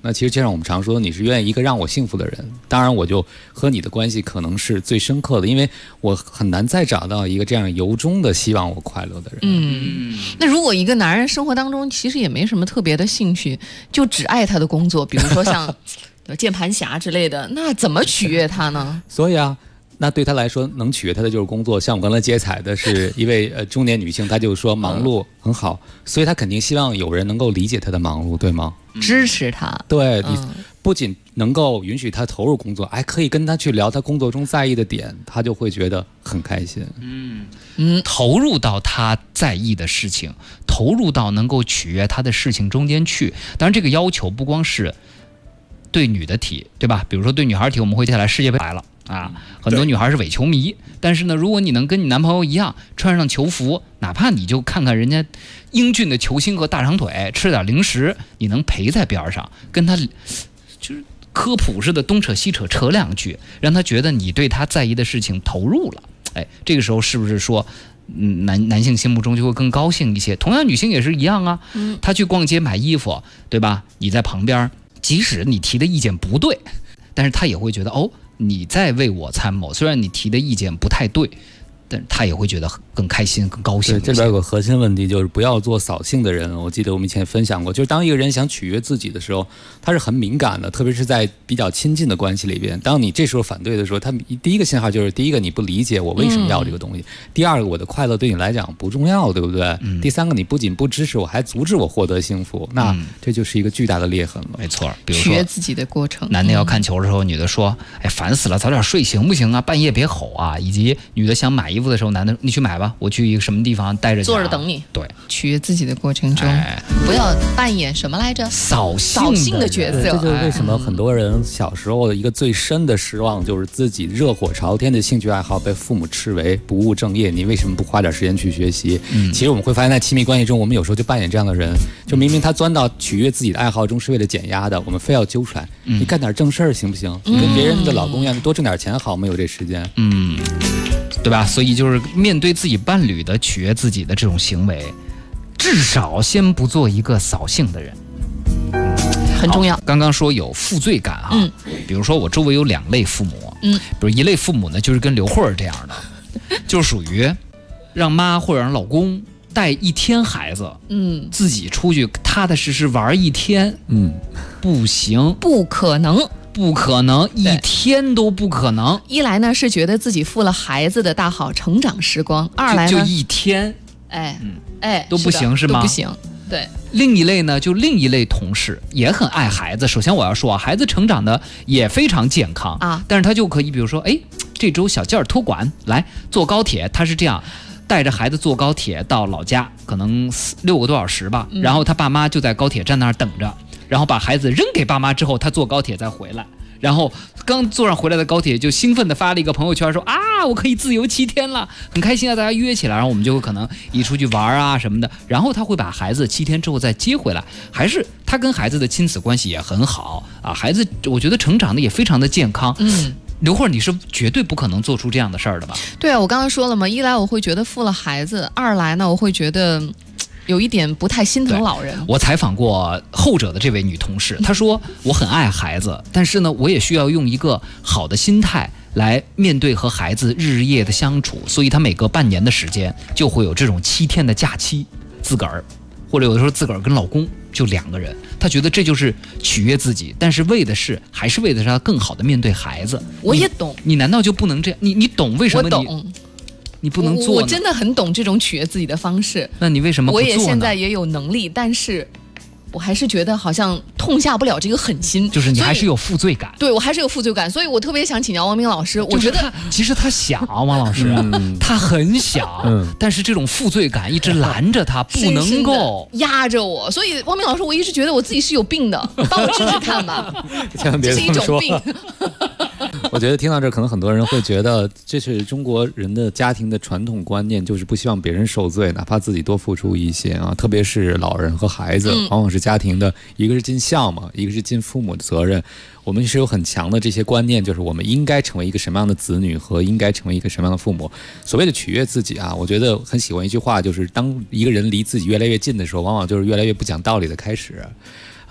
那其实就像我们常说，你是愿意一个让我幸福的人，当然我就和你的关系可能是最深刻的，因为我很难再找到一个这样由衷的希望我快乐的人。 那如果一个男人生活当中其实也没什么特别的兴趣，就只爱他的工作，比如说像键盘侠之类的，那怎么取悦他呢？ 所以啊，那对他来说能取悦他的就是工作。像我刚才接彩的是一位中年女性，她就说忙碌很好，所以她肯定希望有人能够理解她的忙碌，对吗？ 支持她。 对，你不仅能够允许她投入工作，还可以跟她去聊她工作中在意的点，她就会觉得很开心。 投入到她在意的事情，投入到能够取悦她的事情中间去。当然这个要求不光是对女的提，对吧？比如说对女孩提，我们会接下来世界杯来了啊，很多女孩是伪球迷，但是呢，如果你能跟你男朋友一样穿上球服，哪怕你就看看人家英俊的球星和大长腿，吃点零食，你能陪在边上，跟他就是科普似的东扯西扯扯两句，让他觉得你对他在意的事情投入了。哎，这个时候是不是说男性心目中就会更高兴一些？同样女性也是一样啊，她去逛街买衣服，对吧？你在旁边，即使你提的意见不对，但是她也会觉得你在为我参谋，虽然你提的意见不太对，但他也会觉得更开心、更高兴。 这边有个核心问题，就是不要做扫兴的人。我记得我们以前分享过，就是当一个人想取悦自己的时候，他是很敏感的，特别是在比较亲近的关系里边。当你这时候反对的时候，他第一个信号就是：第一个，你不理解我为什么要这个东西；第二个，我的快乐对你来讲不重要，对不对？第三个，你不仅不支持我，还阻止我获得幸福。那这就是一个巨大的裂痕了。 没错，比如说取悦自己的过程。 男的要看球的时候，女的说：“哎，烦死了，早点睡行不行啊？半夜别吼啊！”以及女的想买衣服的时候，男的你去买吧，我去一个什么地方待着坐着等你。 对， 取悦自己的过程中，不要扮演什么来着？ 扫兴的角色。 这就是为什么很多人小时候的一个最深的失望，就是自己热火朝天的兴趣爱好被父母斥为不务正业。你为什么不花点时间去学习？其实我们会发现，在亲密关系中，我们有时候就扮演这样的人，就明明他钻到取悦自己的爱好中是为了减压的，我们非要揪出来。你干点正事儿行不行？你跟别人的老公一样，多挣点钱好，没有这时间。 对吧？所以就是面对自己伴侣的取悦自己的这种行为，至少先不做一个扫兴的人， 很重要。 刚刚说有负罪感哈，比如说我周围有2类父母，比如一类父母呢，就是跟刘慧儿这样的，就是属于让妈或者让老公带一天孩子，自己出去踏踏实实玩一天，不行， 不可能。 不可能，一天都不可能。 一来呢是觉得自己负了孩子的大好成长时光，二来呢就一天，都不行是吗？ 都不行。对。 另一类呢，就另一类同事也很爱孩子。首先我要说啊，孩子成长的也非常健康啊，但是他就可以比如说，这周小件儿托管来坐高铁，他是这样。带着孩子坐高铁到老家，可能6个多小时吧，然后他爸妈就在高铁站那儿等着，然后把孩子扔给爸妈之后，他坐高铁再回来，然后刚坐上回来的高铁就兴奋地发了一个朋友圈说我可以自由7天了，很开心啊，大家约起来，然后我们就可能一出去玩啊什么的，然后他会把孩子7天之后再接回来，还是他跟孩子的亲子关系也很好啊，孩子我觉得成长的也非常的健康。刘慧，你是绝对不可能做出这样的事儿的吧？ 对啊，我刚刚说了嘛，一来我会觉得负了孩子，二来呢我会觉得有一点不太心疼老人。 我采访过后者的这位女同事，她说我很爱孩子，但是呢我也需要用一个好的心态来面对和孩子日夜的相处，所以她每隔半年的时间就会有这种7天的假期，自个儿或者有的时候自个儿跟老公就2个人，他觉得这就是取悦自己，但是还是为的是他更好的面对孩子。 我也懂， 你难道就不能这样？你懂为什么？ 我懂， 你不能做呢？ 我真的很懂这种取悦自己的方式。 那你为什么不做呢？ 我也现在也有能力，但是我还是觉得好像痛下不了这个狠心， 就是你还是有负罪感。 对，我还是有负罪感，所以我特别想请教王明老师。我觉得其实他想，王老师，他很想，但是这种负罪感一直拦着他，不能够压着我。所以王明老师，我一直觉得我自己是有病的，帮我治治看吧。 千万别这么说。我觉得听到这，可能很多人会觉得这是中国人的家庭的传统观念，就是不希望别人受罪，哪怕自己多付出一些啊。特别是老人和孩子，往往是家庭的一个是尽孝嘛，一个是尽父母的责任。我们是有很强的这些观念，就是我们应该成为一个什么样的子女和应该成为一个什么样的父母。所谓的取悦自己啊，我觉得很喜欢一句话，就是当一个人离自己越来越近的时候，往往就是越来越不讲道理的开始。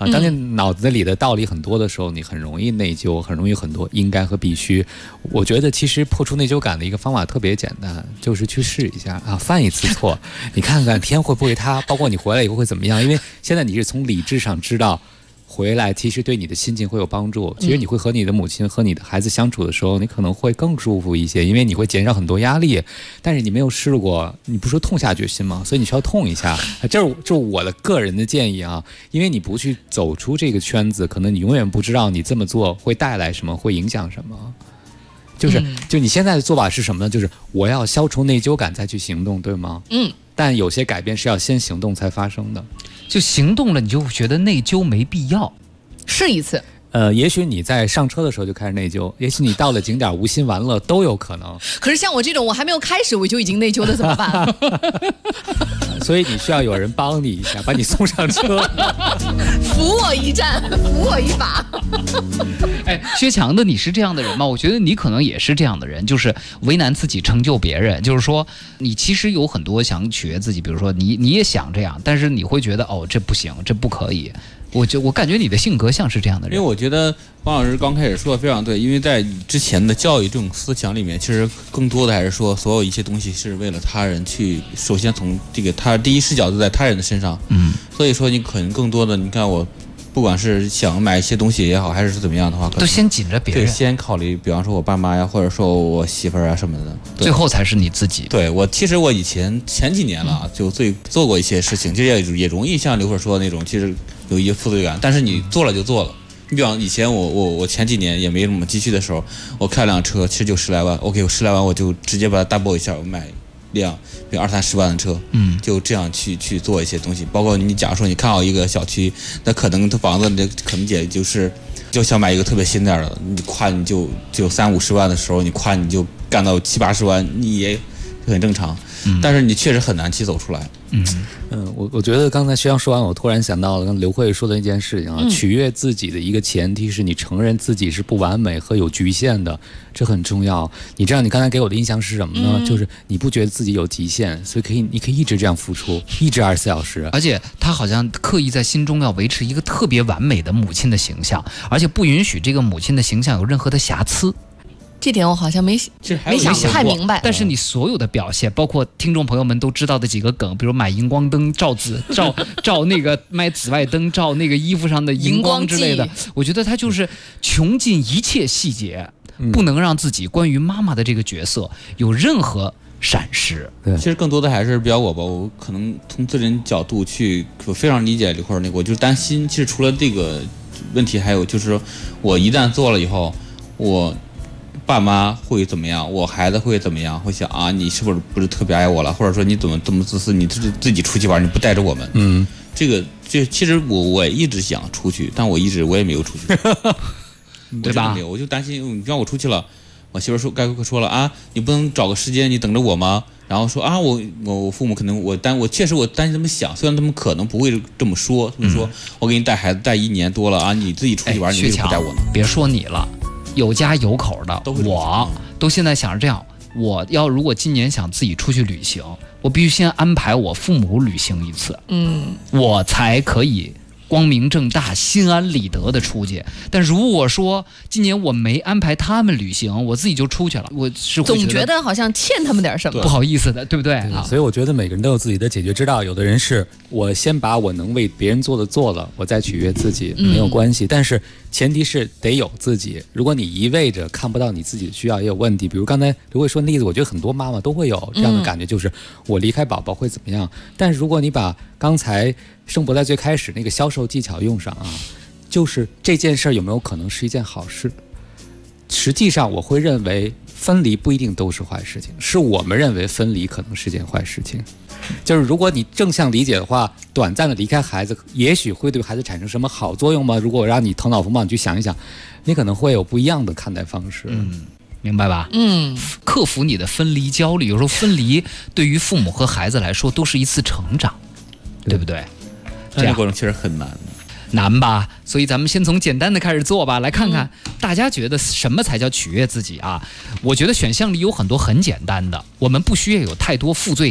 啊。当你脑子里的道理很多的时候，你很容易内疚，很容易很多应该和必须。我觉得其实破除内疚感的一个方法特别简单，就是去试一下啊，犯一次错，你看看天会不会塌，包括你回来以后会怎么样。因为现在你是从理智上知道。回来其实对你的心情会有帮助，其实你会和你的母亲和你的孩子相处的时候，你可能会更舒服一些，因为你会减少很多压力。但是你没有试过，你不是说痛下决心吗？所以你需要痛一下。这是我的个人的建议啊，因为你不去走出这个圈子，可能你永远不知道你这么做会带来什么，会影响什么。就你现在的做法是什么呢？就是我要消除内疚感再去行动，对吗？但有些改变是要先行动才发生的。 就行动了，你就觉得内疚没必要， 试一次。 也许你在上车的时候就开始内疚，也许你到了景点无心玩乐都有可能。 可是像我这种，我还没有开始我就已经内疚了，怎么办？ 所以你需要有人帮你一下，把你送上车， 扶我一站，扶我一把。 哎，薛强的，你是这样的人吗？我觉得你可能也是这样的人，就是为难自己，成就别人。就是说，你其实有很多想取悦自己，比如说你也想这样，但是你会觉得这不行，这不可以。我感觉你的性格像是这样的人。 因为我觉得王老师刚开始说的非常对，因为在之前的教育这种思想里面，其实更多的还是说所有一些东西是为了他人去，首先从这个他第一视角都在他人的身上。所以说你可能更多的，你看我不管是想买一些东西也好，还是怎么样的话， 都先紧着别人， 对，先考虑，比方说我爸妈呀，或者说我媳妇儿啊什么的， 最后才是你自己。 对，其实我以前几年了，就做过一些事情，就也容易像刘慧说的那种，其实有一些负罪感，但是你做了就做了。你比方以前我前几年也没什么积蓄的时候，我开辆车其实就10来万 ，OK， 我10来万我就直接把它 double 一下，我买辆比如20-30万的车，就这样去做一些东西。包括你假如说你看好一个小区，那可能它房子可能也就想买一个特别新点的，你夸你就30-50万的时候，你夸你就干到70-80万，你也很正常。但是你确实很难去走出来。 我觉得刚才薛洋说完，我突然想到了刚刘慧说的那件事情啊，取悦自己的一个前提是你承认自己是不完美和有局限的，这很重要。你知道你刚才给我的印象是什么呢？就是你不觉得自己有极限，所以你可以一直这样付出，一直24小时。 而且他好像刻意在心中要维持一个特别完美的母亲的形象，而且不允许这个母亲的形象有任何的瑕疵。 这点我好像没想太明白， 但是你所有的表现，包括听众朋友们都知道的几个梗，比如买荧光灯照那个卖紫外灯照那个衣服上的荧光之类的，我觉得他就是穷尽一切细节，不能让自己关于妈妈的这个角色有任何闪失。 其实更多的还是比较我可能从自人角度去，我非常理解刘慧那个，我就担心，其实除了这个问题，还有就是说我一旦做了以后，我爸妈会怎么样，我孩子会怎么样，会想啊，你是不是特别爱我了，或者说你怎么这么自私，你自己出去玩你不带着我们。这其实我一直想出去，但我也没有出去。 对吧？ 我就担心，你让我出去了，我媳妇该说了啊，你不能找个时间你等着我吗？然后说啊，我父母可能我确实我担心他们想，虽然他们可能不会这么说，他们说我给你带孩子带1年多了啊，你自己出去玩，你为什么不带我呢？ 别说你了。有家有口的，我都现在想着这样，我如果今年想自己出去旅行，我必须先安排我父母旅行一次，我才可以光明正大、心安理得的出去。但如果说今年我没安排他们旅行，我自己就出去了，我是会总觉得好像欠他们点什么， 不好意思的，对不对？ 所以我觉得每个人都有自己的解决之道。有的人是我先把我能为别人做的做了，我再取悦自己，没有关系。但是前提是得有自己。如果你一味着看不到你自己的需要，也有问题。比如刚才刘慧说的例子，我觉得很多妈妈都会有这样的感觉，就是我离开宝宝会怎么样。但是如果你把刚才盛博在最开始那个销售技巧用上啊，就是这件事有没有可能是一件好事？实际上我会认为分离不一定都是坏事情，是我们认为分离可能是件坏事情。就是如果你正向理解的话，短暂的离开孩子也许会对孩子产生什么好作用吗？如果我让你头脑风暴你去想一想，你可能会有不一样的看待方式。 明白吧？克服你的分离焦虑。有时候分离对于父母和孩子来说都是一次成长，对不对？ 这个过程其实很难吧？所以咱们先从简单的开始做吧，来看看大家觉得什么才叫取悦自己啊？我觉得选项里有很多很简单的，我们不需要有太多负罪感。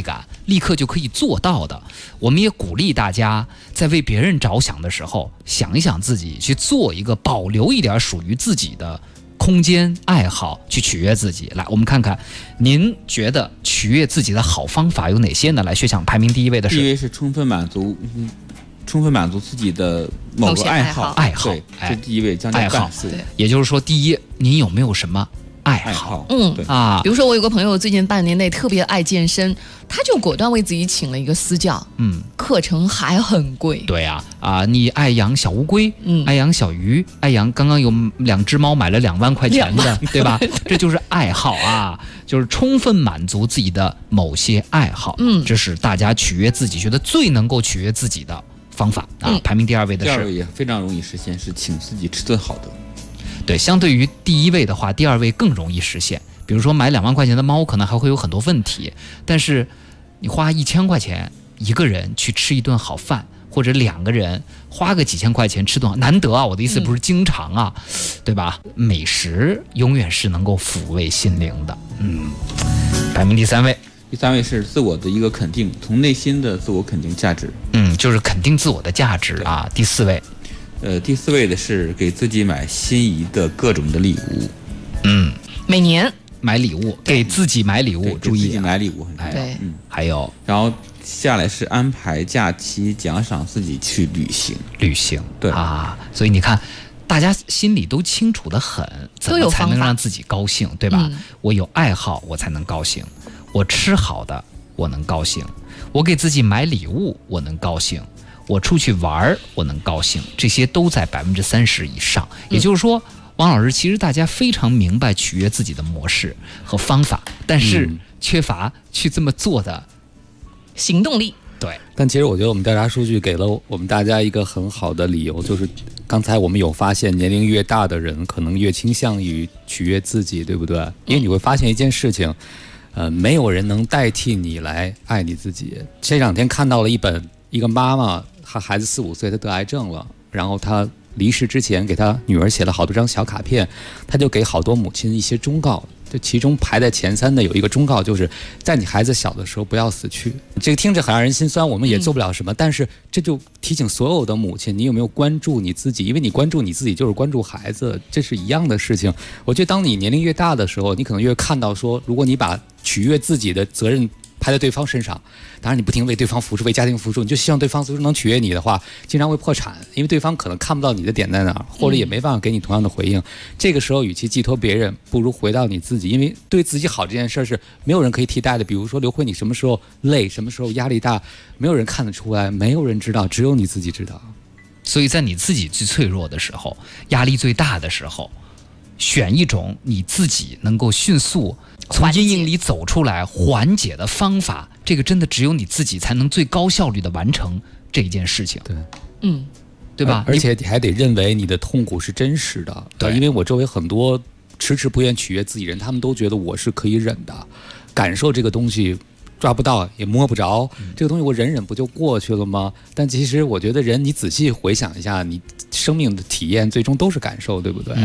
立刻就可以做到的。我们也鼓励大家在为别人着想的时候，想一想自己，去做一个保留一点属于自己的空间爱好，去取悦自己。来，我们看看您觉得取悦自己的好方法有哪些呢？来，学长排名第一位的是， 第一位是充分满足自己的某个爱好，对，这第一位，将近半数。 也就是说，第一，您有没有什么爱好？ 比如说我有个朋友最近半年内特别爱健身，他就果断为自己请了一个私教，课程还很贵。 对啊，你爱养小乌龟，爱养小鱼，爱养刚刚有2只猫买了2万块钱的，对吧？这就是爱好啊，就是充分满足自己的某些爱好，这是大家取悦自己，觉得最能够取悦自己的方法啊。排名第二位的是， 第二位也非常容易实现，是请自己吃顿好的。 对，相对于第一位的话，第二位更容易实现。比如说买2万块钱的猫，可能还会有很多问题，但是你花1000块钱一个人去吃一顿好饭，或者2个人花个几千块钱吃顿好，难得啊！我的意思不是经常啊，对吧？美食永远是能够抚慰心灵的。排名第三位。 第三位是自我的一个肯定，从内心的自我肯定价值。 就是肯定自我的价值啊。第四位。 第四位的是给自己买心仪的各种的礼物。 每年买礼物，给自己买礼物，注意自己买礼物很重要。 对， 还有， 然后下来是安排假期，奖赏自己去旅行。对啊，所以你看，大家心里都清楚得很，怎么才能让自己高兴，对吧？我有爱好，我才能高兴；我吃好的，我能高兴；我给自己买礼物，我能高兴；我出去玩，我能高兴。这些都在30%以上，也就是说。王老师，其实大家非常明白取悦自己的模式和方法，但是缺乏去这么做的行动力。 对， 但其实我觉得我们调查数据给了我们大家一个很好的理由，就是刚才我们有发现，年龄越大的人可能越倾向于取悦自己，对不对？因为你会发现一件事情，没有人能代替你来爱你自己。这2天看到了一个妈妈，她孩子4、5岁，她得癌症了，然后她离世之前给他女儿写了好多张小卡片，他就给好多母亲一些忠告，就其中排在前3的有一个忠告，就是在你孩子小的时候不要死去。这个听着很让人心酸，我们也做不了什么，但是这就提醒所有的母亲，你有没有关注你自己？因为你关注你自己就是关注孩子，这是一样的事情。我觉得当你年龄越大的时候，你可能越看到说，如果你把取悦自己的责任拍在对方身上，当然你不停为对方付出，为家庭付出，你就希望对方最终能取悦你的话，经常会破产，因为对方可能看不到你的点在哪儿，或者也没办法给你同样的回应。这个时候与其寄托别人，不如回到你自己，因为对自己好这件事是没有人可以替代的。比如说刘辉，你什么时候累，什么时候压力大，没有人看得出来，没有人知道，只有你自己知道。 所以在你自己最脆弱的时候，压力最大的时候，选一种你自己能够迅速从阴影里走出来缓解的方法，这个真的只有你自己才能最高效率的完成这一件事情。 对， 对吧？ 而且你还得认为你的痛苦是真实的。 对， 因为我周围很多迟迟不愿取悦自己人，他们都觉得我是可以忍的，感受这个东西抓不到也摸不着，这个东西我忍忍不就过去了吗？但其实我觉得人，你仔细回想一下，你生命的体验最终都是感受，对不对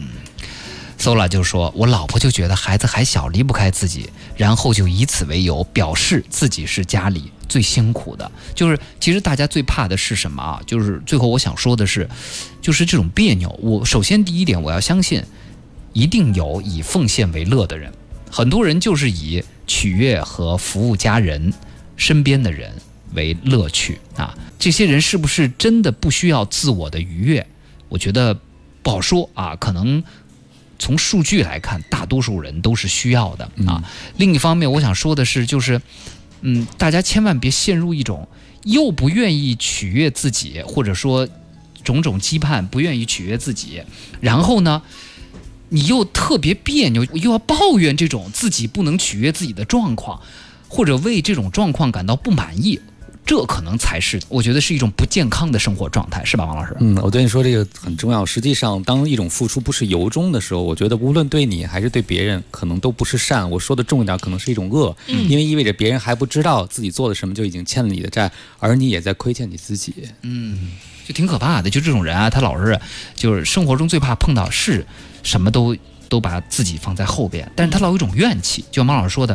？Sola 就说，我老婆就觉得孩子还小，离不开自己，然后就以此为由表示自己是家里最辛苦的。就是其实大家最怕的是什么啊？就是最后我想说的是，就是这种别扭。我首先第一点，我要相信一定有以奉献为乐的人，很多人就是以取悦和服务家人身边的人为乐趣啊。这些人是不是真的不需要自我的愉悦？我觉得不好说啊，可能从数据来看，大多数人都是需要的啊。另一方面，我想说的是，就是大家千万别陷入一种又不愿意取悦自己，或者说种种羁绊不愿意取悦自己，然后呢，你又特别别扭，又要抱怨这种自己不能取悦自己的状况，或者为这种状况感到不满意。这可能才是我觉得是一种不健康的生活状态，是吧，王老师？ 我对你说这个很重要。实际上，当一种付出不是由衷的时候，我觉得无论对你还是对别人，可能都不是善。我说的重一点，可能是一种恶，因为意味着别人还不知道自己做了什么就已经欠了你的债，而你也在亏欠你自己。 就挺可怕的。就这种人啊，他老是就是生活中最怕碰到是什么都把自己放在后边，但是他老有一种怨气。就像王老师说的，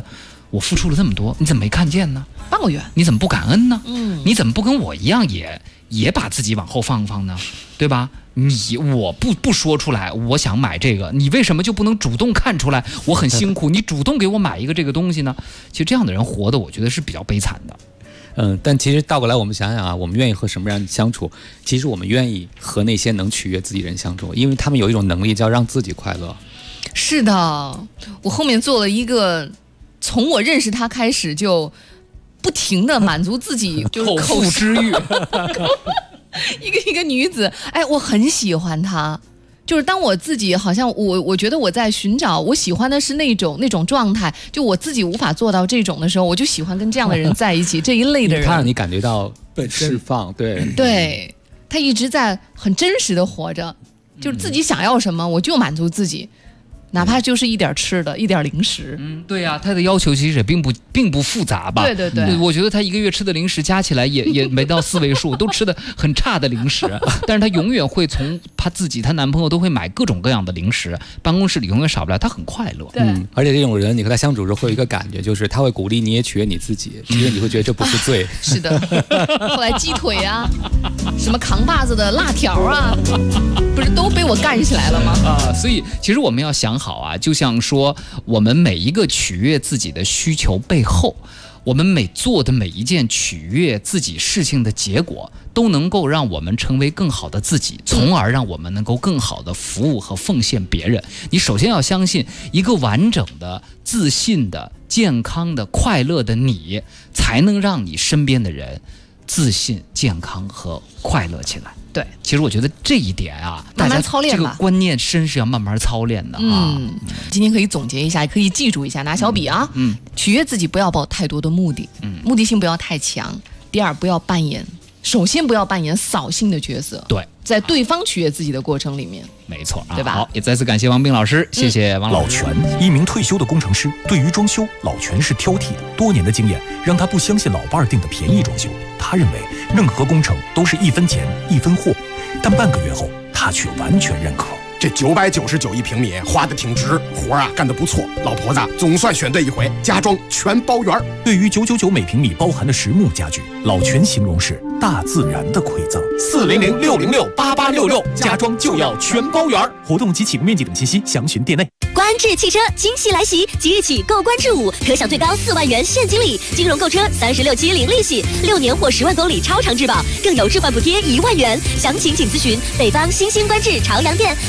我付出了这么多，你怎么没看见呢？ 抱怨， 你怎么不感恩呢？你怎么不跟我一样也把自己往后放放呢？对吧？我不说出来，我想买这个，你为什么就不能主动看出来我很辛苦，你主动给我买一个这个东西呢？其实这样的人活的，我觉得是比较悲惨的。 但其实倒过来我们想想啊，我们愿意和什么人相处？其实我们愿意和那些能取悦自己人相处，因为他们有一种能力叫让自己快乐。 是的，我后面做了一个，从我认识他开始就不停的满足自己就是口腹之欲一个女子，哎，我很喜欢她。就是当我自己好像我觉得我在寻找我喜欢的是那种状态，就我自己无法做到这种的时候，我就喜欢跟这样的人在一起，这一类的人， 他让你感觉到被释放， 对，他一直在很真实的活着，就是自己想要什么我就满足自己。哪怕就是一点吃的，一点零食。 对呀，他的要求其实也并不复杂吧？ 对， 我觉得他一个月吃的零食加起来也没到4位数，都吃的很差的零食。但是他永远会从她男朋友都会买各种各样的零食，办公室里永远少不了，他很快乐。 而且这种人你和他相处时候会有一个感觉，就是他会鼓励你也取悦你自己，因为你会觉得这不是罪。 是的，后来鸡腿啊，什么扛把子的辣条啊，不是都被我干起来了吗？ 所以其实我们要想好啊，就像说我们每一个取悦自己的需求背后，我们做的每一件取悦自己事情的结果，都能够让我们成为更好的自己，从而让我们能够更好的服务和奉献别人。你首先要相信，一个完整的、自信的、健康的、快乐的你，才能让你身边的人自信、健康和快乐起来。 对， 其实我觉得这一点啊， 慢慢操练吧， 这个观念真是要慢慢操练的啊。 今天可以总结一下，也可以记住一下，拿小笔啊。取悦自己不要抱太多的目的，目的性不要太强。第二，首先不要扮演扫兴的角色。 对， 在对方取悦自己的过程里面， 没错啊， 对吧？ 好，也再次感谢王斌老师，谢谢王老师。 老全，一名退休的工程师，对于装修，老全是挑剔的。多年的经验让他不相信老伴儿订的便宜装修，他认为任何工程都是1分钱1分货。但半个月后，他却完全认可。 这999一平米花的挺值，活啊干得不错，老婆子总算选对一回，家装全包圆。 对于999每平米包含的实木家具，老全形容是大自然的馈赠。400-606-8866，家装就要全包圆。活动及启动面积等信息详询店内。 观致汽车惊喜来袭，即日起购观致5可享最高4万元现金礼，金融购车36期零利息，6年或10万公里超长质保，更有置换补贴1万元。详情请咨询北方新兴观致朝阳店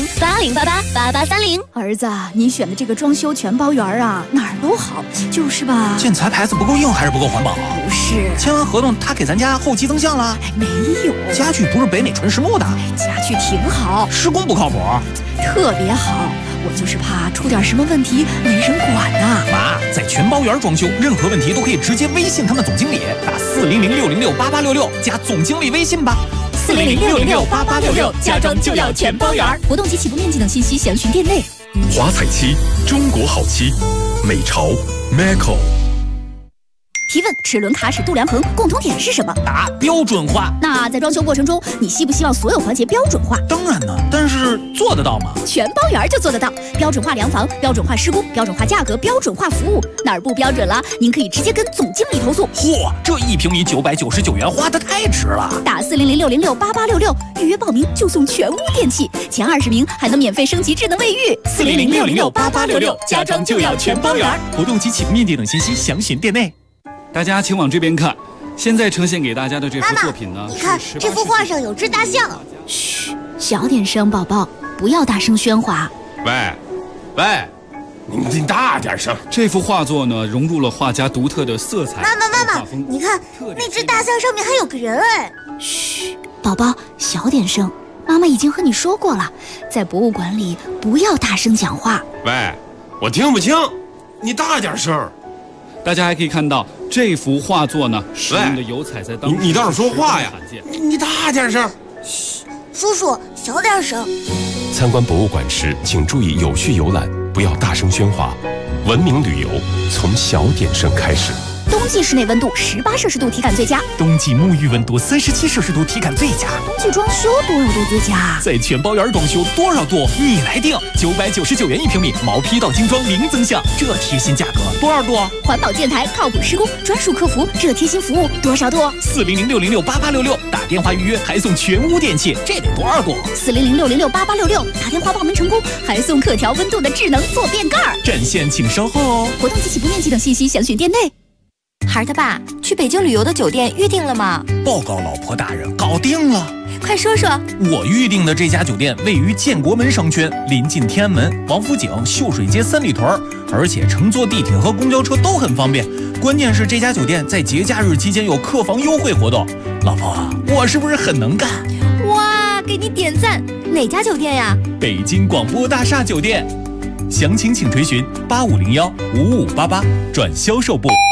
010-8088-8830。 儿子，你选的这个装修全包圆啊，哪儿都好，就是吧？ 建材牌子不够硬还是不够环保？ 不是， 签完合同他给咱家后期增项了？ 没有， 家具不是北美纯实木的， 家具挺好， 施工不靠谱， 特别好。我就是怕出点什么问题没人管呐。 妈，在全包圆装修，任何问题都可以直接微信他们总经理，打400-606-8866加总经理微信吧。 400-606-8866，家装就要全包圆。活动及起步面积等信息详询店内。 华彩漆，中国好漆，美潮 Macco。 提问：齿轮、卡尺、度量衡共同点是什么？ 答：标准化。 那在装修过程中，你希不希望所有环节标准化？ 当然呢，但是做得到吗？ 全包圆就做得到，标准化量房、标准化施工、标准化价格、标准化服务，哪儿不标准了？您可以直接跟总经理投诉。 嚯，这1平米999元花得太值了！ 打400-606-8866预约报名就送全屋电器，前20名还能免费升级智能卫浴。 400-606-8866，家装就要全包圆。活动及起步面积等信息详询店内。 大家请往这边看，现在呈现给大家的这幅作品呢， 你看这幅画上有只大象。嘘，小点声，宝宝，不要大声喧哗。 喂，你大点声。 这幅画作呢，融入了画家独特的色彩。 妈妈，你看那只大象上面还有个人哎。嘘，宝宝，小点声。妈妈已经和你说过了，在博物馆里不要大声讲话。 喂，我听不清，你大点声。 大家还可以看到这幅画作呢，使用的油彩在当时你倒是说话呀！你大点声。 嘘，叔叔小点声。 参观博物馆时，请注意有序游览，不要大声喧哗。文明旅游从小点声开始。 东季室内温度18摄氏度体感最佳， 冬季沐浴温度37摄氏度体感最佳， 冬季装修多少度最佳？ 在全包园装修多少度？你来定，999元1平米，毛坯到精装零增项，这贴心价格多少度？ 环保建台靠谱施工，专属客服，这贴心服务多少度 ？400-606-8866，打电话预约还送全屋电器，这得多少度 ？400-606-8866，打电话报名成功还送可调温度的智能坐便盖。 占线请稍后哦。 活动及起步面积等信息详询店内。 孩儿他爸，去北京旅游的酒店预定了吗？ 报告老婆大人，搞定了。 快说说。 我预定的这家酒店位于建国门商圈，临近天安门、王府井、秀水街三里屯，而且乘坐地铁和公交车都很方便。关键是这家酒店在节假日期间有客房优惠活动。老婆，我是不是很能干？ 哇，给你点赞！哪家酒店呀？ 北京广播大厦酒店。详情请垂询8501-5588转销售部。